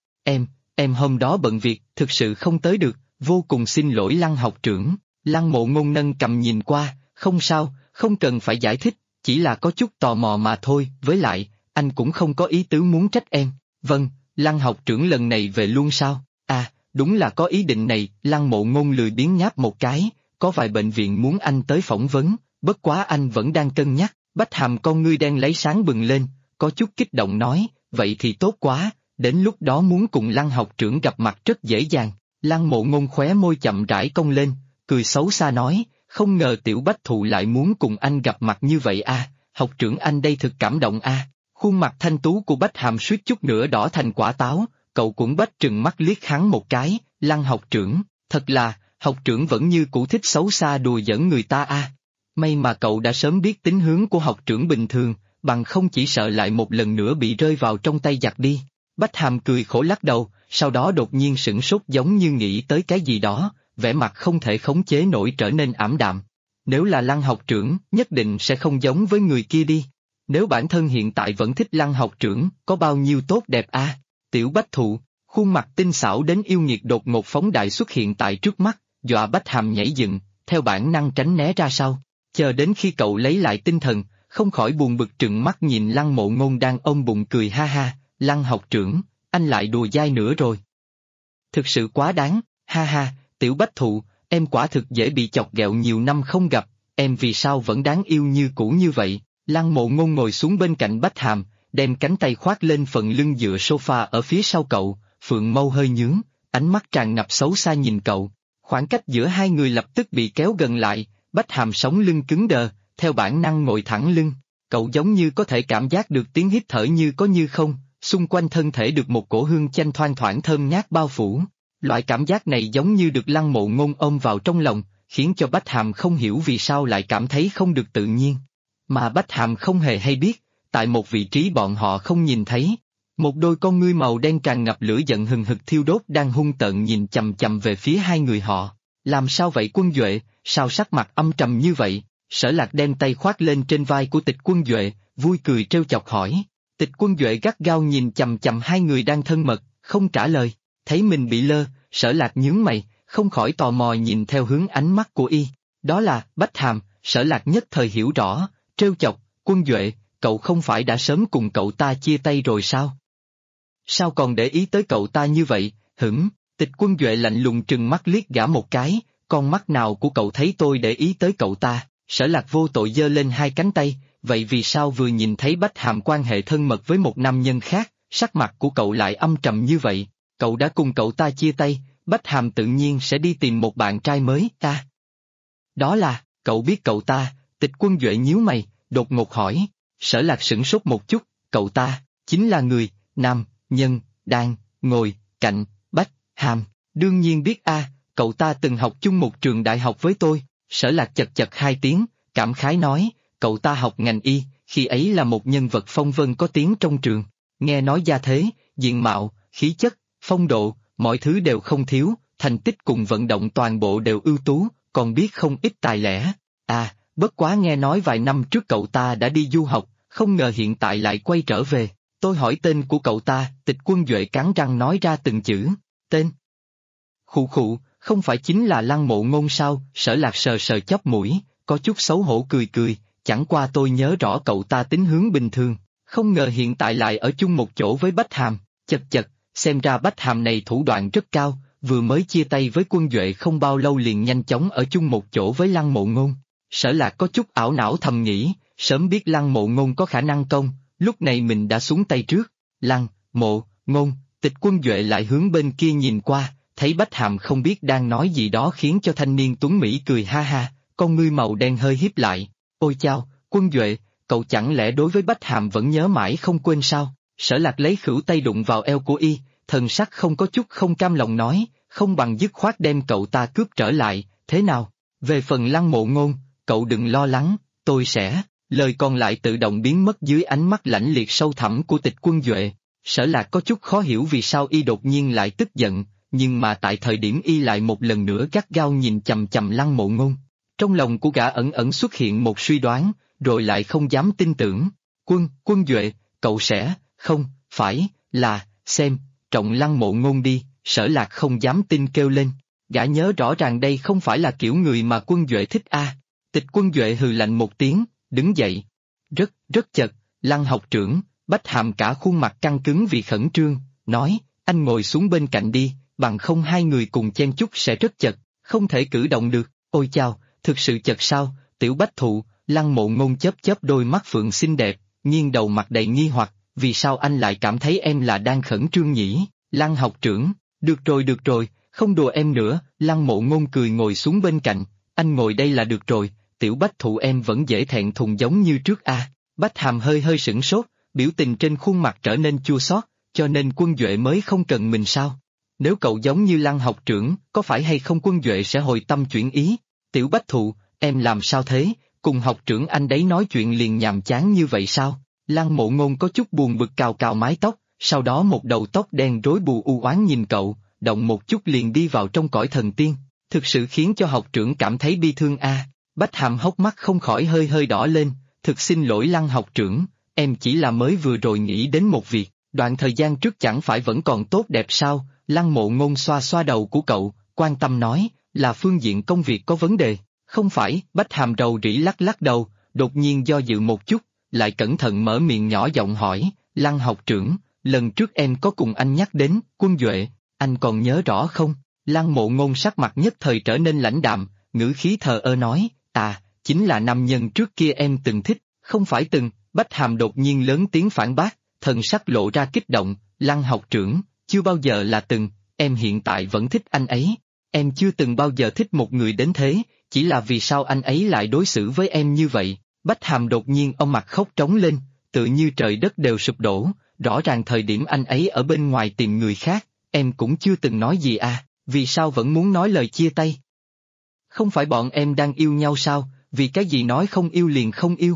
Em hôm đó bận việc, thực sự không tới được, vô cùng xin lỗi Lăng học trưởng. Lăng Mộ Ngôn nâng cầm nhìn qua, không sao, không cần phải giải thích, chỉ là có chút tò mò mà thôi, với lại, anh cũng không có ý tứ muốn trách em. Vâng, Lăng học trưởng lần này về luôn sao? À, đúng là có ý định này. Lăng Mộ Ngôn lười biếng nháp một cái, có vài bệnh viện muốn anh tới phỏng vấn, bất quá anh vẫn đang cân nhắc. Bách Hàm con ngươi đen lấy sáng bừng lên, có chút kích động nói, vậy thì tốt quá, đến lúc đó muốn cùng Lăng học trưởng gặp mặt rất dễ dàng. Lăng Mộ Ngôn khóe môi chậm rãi cong lên, cười xấu xa nói, không ngờ Tiểu Bách Thụ lại muốn cùng anh gặp mặt như vậy a, học trưởng anh đây thực cảm động a. Khuôn mặt thanh tú của Bách Hàm suýt chút nữa đỏ thành quả táo, cậu cũng Bách trừng mắt liếc hắn một cái, Lăng học trưởng, thật là, học trưởng vẫn như cũ thích xấu xa đùa giỡn người ta a. May mà cậu đã sớm biết tính hướng của học trưởng bình thường, bằng không chỉ sợ lại một lần nữa bị rơi vào trong tay giặc đi. Bách Hàm cười khổ lắc đầu, sau đó đột nhiên sửng sốt giống như nghĩ tới cái gì đó, vẻ mặt không thể khống chế nổi trở nên ảm đạm. Nếu là Lăng học trưởng, nhất định sẽ không giống với người kia đi. Nếu bản thân hiện tại vẫn thích Lăng học trưởng, có bao nhiêu tốt đẹp a? Tiểu Bách Thụ, khuôn mặt tinh xảo đến yêu nghiệt đột ngột phóng đại xuất hiện tại trước mắt, dọa Bách Hàm nhảy dựng, theo bản năng tránh né ra sau. Chờ đến khi cậu lấy lại tinh thần, không khỏi buồn bực trừng mắt nhìn Lăng Mộ Ngôn đang ôm bụng cười ha ha, Lăng học trưởng, anh lại đùa dai nữa rồi. Thực sự quá đáng, ha ha, Tiểu Bách Thụ, em quả thực dễ bị chọc ghẹo nhiều năm không gặp, em vì sao vẫn đáng yêu như cũ như vậy? Lăng Mộ Ngôn ngồi xuống bên cạnh Bách Hàm, đem cánh tay khoác lên phần lưng dựa sofa ở phía sau cậu, phượng mâu hơi nhướng, ánh mắt tràn ngập xấu xa nhìn cậu. Khoảng cách giữa hai người lập tức bị kéo gần lại, Bách Hàm sống lưng cứng đờ, theo bản năng ngồi thẳng lưng. Cậu giống như có thể cảm giác được tiếng hít thở như có như không, xung quanh thân thể được một cổ hương chanh thoang thoảng thơm ngát bao phủ. Loại cảm giác này giống như được Lăng Mộ Ngôn ôm vào trong lòng, khiến cho Bách Hàm không hiểu vì sao lại cảm thấy không được tự nhiên. Mà Bách Hàm không hề hay biết, tại một vị trí bọn họ không nhìn thấy, một đôi con ngươi màu đen tràn ngập lửa giận hừng hực thiêu đốt đang hung tợn nhìn chằm chằm về phía hai người họ. Làm sao vậy Quân Duệ, sao sắc mặt âm trầm như vậy? Sở Lạc đem tay khoác lên trên vai của Tịch Quân Duệ, vui cười trêu chọc hỏi. Tịch Quân Duệ gắt gao nhìn chằm chằm hai người đang thân mật, không trả lời. Thấy mình bị lơ, Sở Lạc nhướng mày, không khỏi tò mò nhìn theo hướng ánh mắt của y. Đó là Bách Hàm. Sở Lạc nhất thời hiểu rõ, trêu chọc, Quân Duệ, cậu không phải đã sớm cùng cậu ta chia tay rồi sao? Sao còn để ý tới cậu ta như vậy? Tịch Quân Duệ lạnh lùng trừng mắt liếc gã một cái, con mắt nào của cậu thấy tôi để ý tới cậu ta? Sở Lạc vô tội giơ lên hai cánh tay, vậy vì sao vừa nhìn thấy Bách Hàm quan hệ thân mật với một nam nhân khác, sắc mặt của cậu lại âm trầm như vậy? Cậu đã cùng cậu ta chia tay, Bách Hàm tự nhiên sẽ đi tìm một bạn trai mới, ta. Đó là, cậu biết cậu ta? Tịch Quân Duệ nhíu mày, đột ngột hỏi. Sở Lạc sửng sốt một chút, cậu ta, chính là người, nam, nhân, đang, ngồi, cạnh, Bách Hàm, đương nhiên biết a, cậu ta từng học chung một trường đại học với tôi. Sở Lạc chật chật hai tiếng, cảm khái nói, cậu ta học ngành y, khi ấy là một nhân vật phong vân có tiếng trong trường. Nghe nói gia thế, diện mạo, khí chất, phong độ, mọi thứ đều không thiếu, thành tích cùng vận động toàn bộ đều ưu tú, còn biết không ít tài lẻ. À, bất quá nghe nói vài năm trước cậu ta đã đi du học, không ngờ hiện tại lại quay trở về. Tôi hỏi tên của cậu ta, Tịch Quân Duệ cắn răng nói ra từng chữ. Tên? Khụ khụ, không phải chính là Lăng Mộ Ngôn sao? Sở Lạc sờ sờ chóp mũi, có chút xấu hổ cười cười, chẳng qua tôi nhớ rõ cậu ta tính hướng bình thường, không ngờ hiện tại lại ở chung một chỗ với Bách Hàm, chật chật, xem ra Bách Hàm này thủ đoạn rất cao, vừa mới chia tay với Quân Duệ không bao lâu liền nhanh chóng ở chung một chỗ với Lăng Mộ Ngôn. Sở Lạc có chút ảo não thầm nghĩ, sớm biết Lăng Mộ Ngôn có khả năng công, lúc này mình đã xuống tay trước. Lăng Mộ Ngôn, Tịch Quân Duệ lại hướng bên kia nhìn qua, thấy Bách Hàm không biết đang nói gì đó khiến cho thanh niên tuấn Mỹ cười ha ha, con ngươi màu đen hơi híp lại. Ôi chao, Quân Duệ, cậu chẳng lẽ đối với Bách Hàm vẫn nhớ mãi không quên sao? Sở Lạc lấy khửu tay đụng vào eo của y, thần sắc không có chút không cam lòng nói, không bằng dứt khoát đem cậu ta cướp trở lại, thế nào? Về phần Lăng Mộ Ngôn, cậu đừng lo lắng, tôi sẽ... Lời còn lại tự động biến mất dưới ánh mắt lãnh liệt sâu thẳm của Tịch Quân Duệ. Sở Lạc có chút khó hiểu vì sao y đột nhiên lại tức giận, nhưng mà tại thời điểm y lại một lần nữa gắt gao nhìn chằm chằm Lăng Mộ Ngôn. Trong lòng của gã ẩn ẩn xuất hiện một suy đoán, rồi lại không dám tin tưởng. Quân Duệ, cậu sẽ, không, phải, là, xem, trọng Lăng Mộ Ngôn đi, Sở Lạc không dám tin kêu lên. Gã nhớ rõ ràng đây không phải là kiểu người mà Quân Duệ thích a. Tịch Quân Duệ hừ lạnh một tiếng, đứng dậy. Rất chật, Lăng học trưởng, Bách Hàm cả khuôn mặt căng cứng vì khẩn trương, nói, anh ngồi xuống bên cạnh đi, bằng không hai người cùng chen chúc sẽ rất chật, không thể cử động được. Ôi chao, thực sự chật sao? Tiểu Bách Thụ. Lăng Mộ Ngôn chớp chớp đôi mắt phượng xinh đẹp, nghiêng đầu mặt đầy nghi hoặc, vì sao anh lại cảm thấy em là đang khẩn trương nhỉ? Lăng học trưởng, được rồi, không đùa em nữa. Lăng Mộ Ngôn cười ngồi xuống bên cạnh, anh ngồi đây là được rồi. Tiểu Bách Thụ em vẫn dễ thẹn thùng giống như trước a. Bách Hàm hơi sửng sốt, biểu tình trên khuôn mặt trở nên chua xót, cho nên Quân Duệ mới không cần mình sao? Nếu cậu giống như Lăng học trưởng, có phải hay không Quân Duệ sẽ hồi tâm chuyển ý? Tiểu Bách Thụ, em làm sao thế? Cùng học trưởng anh đấy nói chuyện liền nhàm chán như vậy sao? Lăng Mộ Ngôn có chút buồn bực cào cào mái tóc, sau đó một đầu tóc đen rối bù u oán nhìn cậu, động một chút liền đi vào trong cõi thần tiên, thực sự khiến cho học trưởng cảm thấy bi thương a. Bách Hàm hốc mắt không khỏi hơi đỏ lên, thực xin lỗi Lăng học trưởng, em chỉ là mới vừa rồi nghĩ đến một việc, đoạn thời gian trước chẳng phải vẫn còn tốt đẹp sao? Lăng Mộ Ngôn xoa xoa đầu của cậu, quan tâm nói, là phương diện công việc có vấn đề, không phải? Bách Hàm rầu rĩ lắc đầu, đột nhiên do dự một chút, lại cẩn thận mở miệng nhỏ giọng hỏi, Lăng học trưởng, lần trước em có cùng anh nhắc đến, Quân Duệ, anh còn nhớ rõ không? Lăng Mộ Ngôn sắc mặt nhất thời trở nên lãnh đạm, ngữ khí thờ ơ nói, chính là nam nhân trước kia em từng thích, không phải từng. Bách Hàm đột nhiên lớn tiếng phản bác, thần sắc lộ ra kích động, Lăng học trưởng, chưa bao giờ là từng, em hiện tại vẫn thích anh ấy, em chưa từng bao giờ thích một người đến thế, chỉ là vì sao anh ấy lại đối xử với em như vậy? Bách Hàm đột nhiên ông mặt khóc trống lên, tự như trời đất đều sụp đổ, rõ ràng thời điểm anh ấy ở bên ngoài tìm người khác, em cũng chưa từng nói gì à, vì sao vẫn muốn nói lời chia tay? Không phải bọn em đang yêu nhau sao, vì cái gì nói không yêu liền không yêu?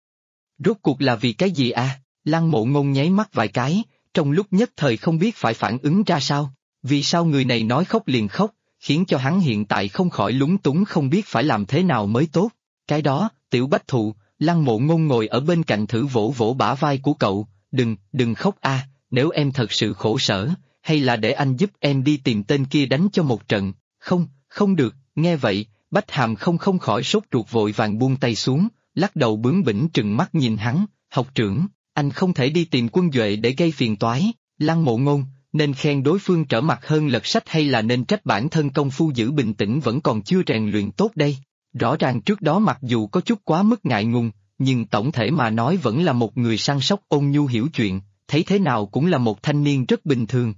Rốt cuộc là vì cái gì à? Lăng Mộ Ngôn nháy mắt vài cái, trong lúc nhất thời không biết phải phản ứng ra sao, vì sao người này nói khóc liền khóc, khiến cho hắn hiện tại không khỏi lúng túng không biết phải làm thế nào mới tốt. Cái đó, Tiểu Bách Thụ. Lăng Mộ Ngôn ngồi ở bên cạnh thử vỗ vỗ bả vai của cậu, đừng khóc a, nếu em thật sự khổ sở, hay là để anh giúp em đi tìm tên kia đánh cho một trận. Không được. Nghe vậy, Bách Hàm không khỏi sốt ruột vội vàng buông tay xuống, lắc đầu bướng bỉnh trừng mắt nhìn hắn, học trưởng, anh không thể đi tìm Quân Duệ để gây phiền toái. Lăng Mộ Ngôn, nên khen đối phương trở mặt hơn lật sách hay là nên trách bản thân công phu giữ bình tĩnh vẫn còn chưa rèn luyện tốt đây? Rõ ràng trước đó mặc dù có chút quá mức ngại ngùng, nhưng tổng thể mà nói vẫn là một người săn sóc ôn nhu hiểu chuyện, thấy thế nào cũng là một thanh niên rất bình thường.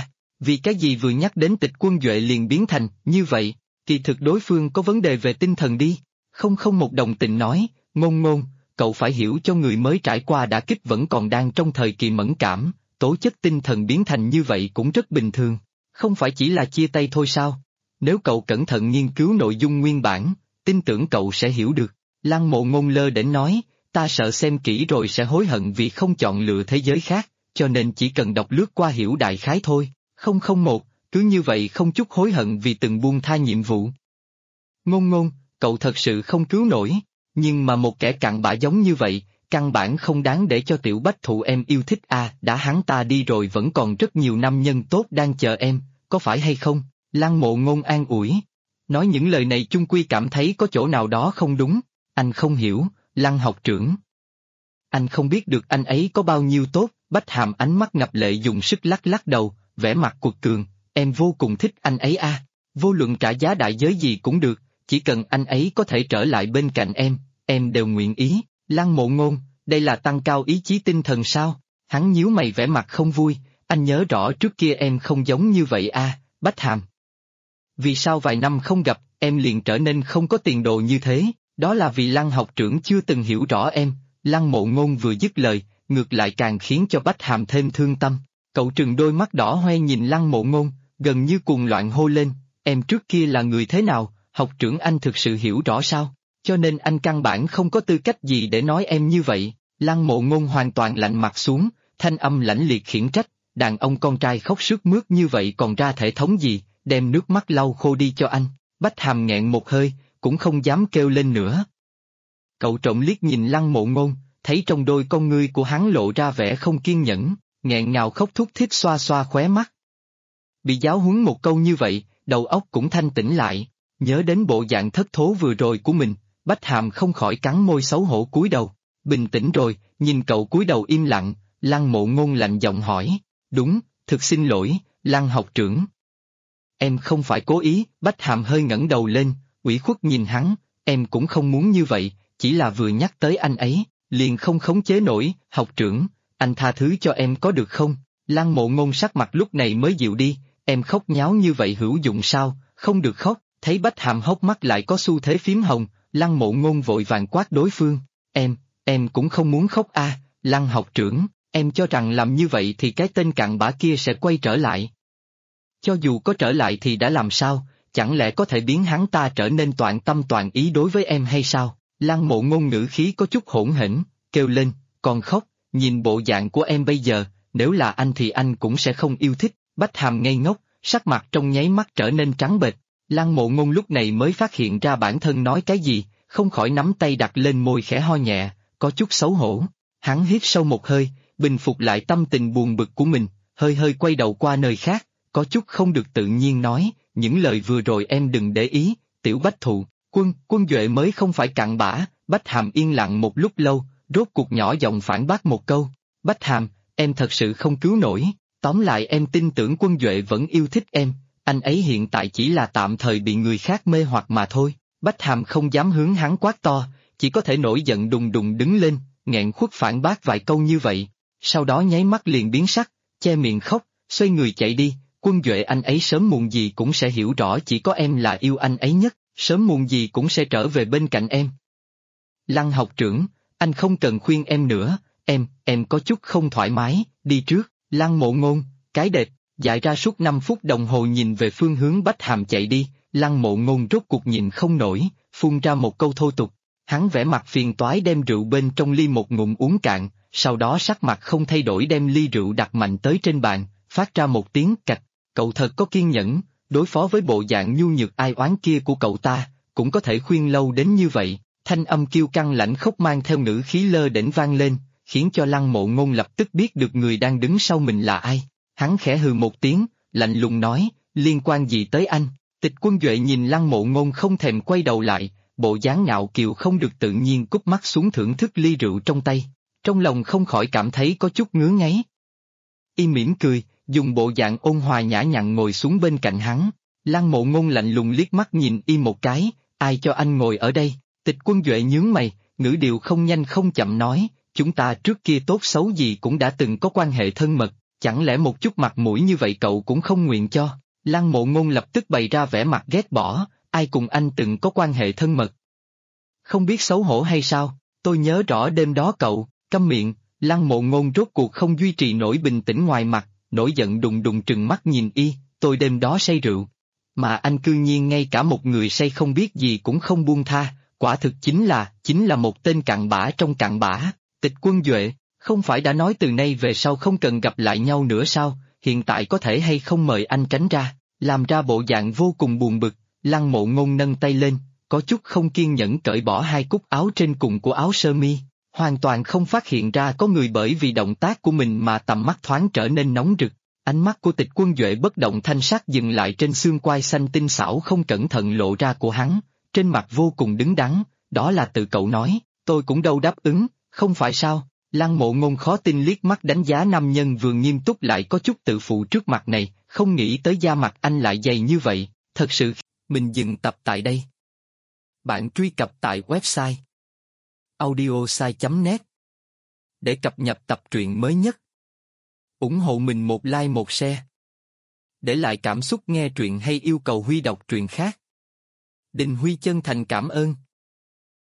Vì cái gì vừa nhắc đến Tịch Quân Duệ liền biến thành như vậy? Kỳ thực đối phương có vấn đề về tinh thần đi. Không một đồng tình nói, Ngôn, cậu phải hiểu cho người mới trải qua đả kích vẫn còn đang trong thời kỳ mẫn cảm, tố chất tinh thần biến thành như vậy cũng rất bình thường. Không phải chỉ là chia tay thôi sao? Nếu cậu cẩn thận nghiên cứu nội dung nguyên bản, tin tưởng cậu sẽ hiểu được. Lăng Mộ Ngôn lơ đễnh nói, ta sợ xem kỹ rồi sẽ hối hận vì không chọn lựa thế giới khác, cho nên chỉ cần đọc lướt qua hiểu đại khái thôi. 001, cứ như vậy không chút hối hận vì từng buông tha nhiệm vụ. Ngôn Ngôn, cậu thật sự không cứu nổi, nhưng mà một kẻ cặn bã giống như vậy, căn bản không đáng để cho tiểu bách thụ em yêu thích à, đã hắn ta đi rồi vẫn còn rất nhiều nam nhân tốt đang chờ em, có phải hay không? Lăng Mộ Ngôn an ủi. Nói những lời này chung quy cảm thấy có chỗ nào đó không đúng, anh không hiểu, Lăng học trưởng. Anh không biết được anh ấy có bao nhiêu tốt, Bách Hàm ánh mắt ngập lệ dùng sức lắc lắc đầu, vẻ mặt cuột cường, em vô cùng thích anh ấy à, vô luận trả giá đại giới gì cũng được, chỉ cần anh ấy có thể trở lại bên cạnh em đều nguyện ý. Lăng Mộ Ngôn, đây là tăng cao ý chí tinh thần sao? Hắn nhíu mày vẻ mặt không vui, anh nhớ rõ trước kia em không giống như vậy à, Bách Hàm. Vì sao vài năm không gặp, em liền trở nên không có tiền đồ như thế? Đó là vì Lăng học trưởng chưa từng hiểu rõ em. Lăng Mộ Ngôn vừa dứt lời, ngược lại càng khiến cho Bách Hàm thêm thương tâm. Cậu trừng đôi mắt đỏ hoe nhìn Lăng Mộ Ngôn, gần như cuồng loạn hô lên, em trước kia là người thế nào, học trưởng anh thực sự hiểu rõ sao? Cho nên anh căn bản không có tư cách gì để nói em như vậy. Lăng Mộ Ngôn hoàn toàn lạnh mặt xuống, thanh âm lãnh liệt khiển trách, đàn ông con trai khóc sướt mướt như vậy còn ra thể thống gì, đem nước mắt lau khô đi cho anh. Bách Hàm nghẹn một hơi, cũng không dám kêu lên nữa. Cậu trộm liếc nhìn Lăng Mộ Ngôn, thấy trong đôi con ngươi của hắn lộ ra vẻ không kiên nhẫn, nghẹn ngào khóc thút thít xoa xoa khóe mắt. Bị giáo huấn một câu như vậy, đầu óc cũng thanh tĩnh lại, nhớ đến bộ dạng thất thố vừa rồi của mình, Bách Hàm không khỏi cắn môi xấu hổ cúi đầu. Bình tĩnh rồi, nhìn cậu cúi đầu im lặng, Lăng Mộ Ngôn lạnh giọng hỏi, đúng, thực xin lỗi, Lăng học trưởng. Em không phải cố ý, Bách Hàm hơi ngẩng đầu lên, ủy khuất nhìn hắn, em cũng không muốn như vậy, chỉ là vừa nhắc tới anh ấy, liền không khống chế nổi, học trưởng, anh tha thứ cho em có được không? Lăng Mộ Ngôn sắc mặt lúc này mới dịu đi, em khóc nháo như vậy hữu dụng sao, không được khóc, thấy Bách Hàm hốc mắt lại có xu thế phím hồng, Lăng Mộ Ngôn vội vàng quát đối phương, em cũng không muốn khóc a, Lăng học trưởng, em cho rằng làm như vậy thì cái tên cặn bã kia sẽ quay trở lại. Cho dù có trở lại thì đã làm sao, chẳng lẽ có thể biến hắn ta trở nên toàn tâm toàn ý đối với em hay sao? Lăng Mộ Ngôn ngữ khí có chút hỗn hển, kêu lên, còn khóc, nhìn bộ dạng của em bây giờ, nếu là anh thì anh cũng sẽ không yêu thích. Bách Hàm ngây ngốc, sắc mặt trong nháy mắt trở nên trắng bệch. Lăng Mộ Ngôn lúc này mới phát hiện ra bản thân nói cái gì, không khỏi nắm tay đặt lên môi khẽ ho nhẹ, có chút xấu hổ. Hắn hít sâu một hơi, bình phục lại tâm tình buồn bực của mình, hơi hơi quay đầu qua nơi khác, có chút không được tự nhiên nói, những lời vừa rồi em đừng để ý, tiểu Bách Thụ, quân Duệ mới không phải cặn bã. Bách Hàm yên lặng một lúc lâu, rốt cuộc nhỏ giọng phản bác một câu, Bách Hàm, em thật sự không cứu nổi, tóm lại em tin tưởng quân Duệ vẫn yêu thích em, anh ấy hiện tại chỉ là tạm thời bị người khác mê hoặc mà thôi. Bách Hàm không dám hướng hắn quát to, chỉ có thể nổi giận đùng đùng đứng lên, nghẹn khuất phản bác vài câu như vậy, sau đó nháy mắt liền biến sắc, che miệng khóc, xoay người chạy đi. Quân Duệ anh ấy sớm muộn gì cũng sẽ hiểu rõ chỉ có em là yêu anh ấy nhất, sớm muộn gì cũng sẽ trở về bên cạnh em. Lăng học trưởng, anh không cần khuyên em nữa, em có chút không thoải mái, đi trước. Lăng Mộ Ngôn, cái đẹp, dại ra suốt 5 phút đồng hồ nhìn về phương hướng Bách Hàm chạy đi, Lăng Mộ Ngôn rốt cuộc nhìn không nổi, phun ra một câu thô tục. Hắn vẻ mặt phiền toái đem rượu bên trong ly một ngụm uống cạn, sau đó sắc mặt không thay đổi đem ly rượu đặt mạnh tới trên bàn, phát ra một tiếng cạch. Cậu thật có kiên nhẫn, đối phó với bộ dạng nhu nhược ai oán kia của cậu ta, cũng có thể khuyên lâu đến như vậy. Thanh âm kiêu căng lãnh khốc mang theo ngữ khí lơ đễnh vang lên, khiến cho Lăng Mộ Ngôn lập tức biết được người đang đứng sau mình là ai. Hắn khẽ hừ một tiếng, lạnh lùng nói, liên quan gì tới anh? Tịch Quân Duệ nhìn Lăng Mộ Ngôn không thèm quay đầu lại, bộ dáng ngạo kiều không được tự nhiên cúp mắt xuống thưởng thức ly rượu trong tay, trong lòng không khỏi cảm thấy có chút ngứa ngáy. Y mỉm cười, dùng bộ dạng ôn hòa nhã nhặn ngồi xuống bên cạnh hắn. Lăng Mộ Ngôn lạnh lùng liếc mắt nhìn Y một cái, ai cho anh ngồi ở đây? Tịch Quân Duệ nhướng mày, ngữ điệu không nhanh không chậm nói, chúng ta trước kia tốt xấu gì cũng đã từng có quan hệ thân mật, chẳng lẽ một chút mặt mũi như vậy cậu cũng không nguyện cho? Lăng Mộ Ngôn lập tức bày ra vẻ mặt ghét bỏ, ai cùng anh từng có quan hệ thân mật? Không biết xấu hổ hay sao? Tôi nhớ rõ đêm đó cậu, câm miệng. Lăng Mộ Ngôn rốt cuộc không duy trì nổi bình tĩnh ngoài mặt, nổi giận đùng đùng trừng mắt nhìn Y, tôi đêm đó say rượu. Mà anh cư nhiên ngay cả một người say không biết gì cũng không buông tha, quả thực chính là một tên cặn bã trong cặn bã. Tịch Quân Duệ, không phải đã nói từ nay về sau không cần gặp lại nhau nữa sao, hiện tại có thể hay không mời anh tránh ra, làm ra bộ dạng vô cùng buồn bực. Lăng Mộ Ngôn nâng tay lên, có chút không kiên nhẫn cởi bỏ hai cúc áo trên cùng của áo sơ mi, hoàn toàn không phát hiện ra có người bởi vì động tác của mình mà tầm mắt thoáng trở nên nóng rực. Ánh mắt của Tịch Quân Duệ bất động thanh sắc dừng lại trên xương quai xanh tinh xảo không cẩn thận lộ ra của hắn, trên mặt vô cùng đứng đắn, đó là tự cậu nói, tôi cũng đâu đáp ứng, không phải sao? Lăng Mộ Ngôn khó tin liếc mắt đánh giá nam nhân vừa nghiêm túc lại có chút tự phụ trước mặt này, không nghĩ tới da mặt anh lại dày như vậy, thật sự. Mình dừng tập tại đây. Bạn truy cập tại website audiosai.net để cập nhật tập truyện mới nhất. Ủng hộ mình một like một share. Để lại cảm xúc nghe truyện hay yêu cầu Huy đọc truyện khác. Đình Huy chân thành cảm ơn.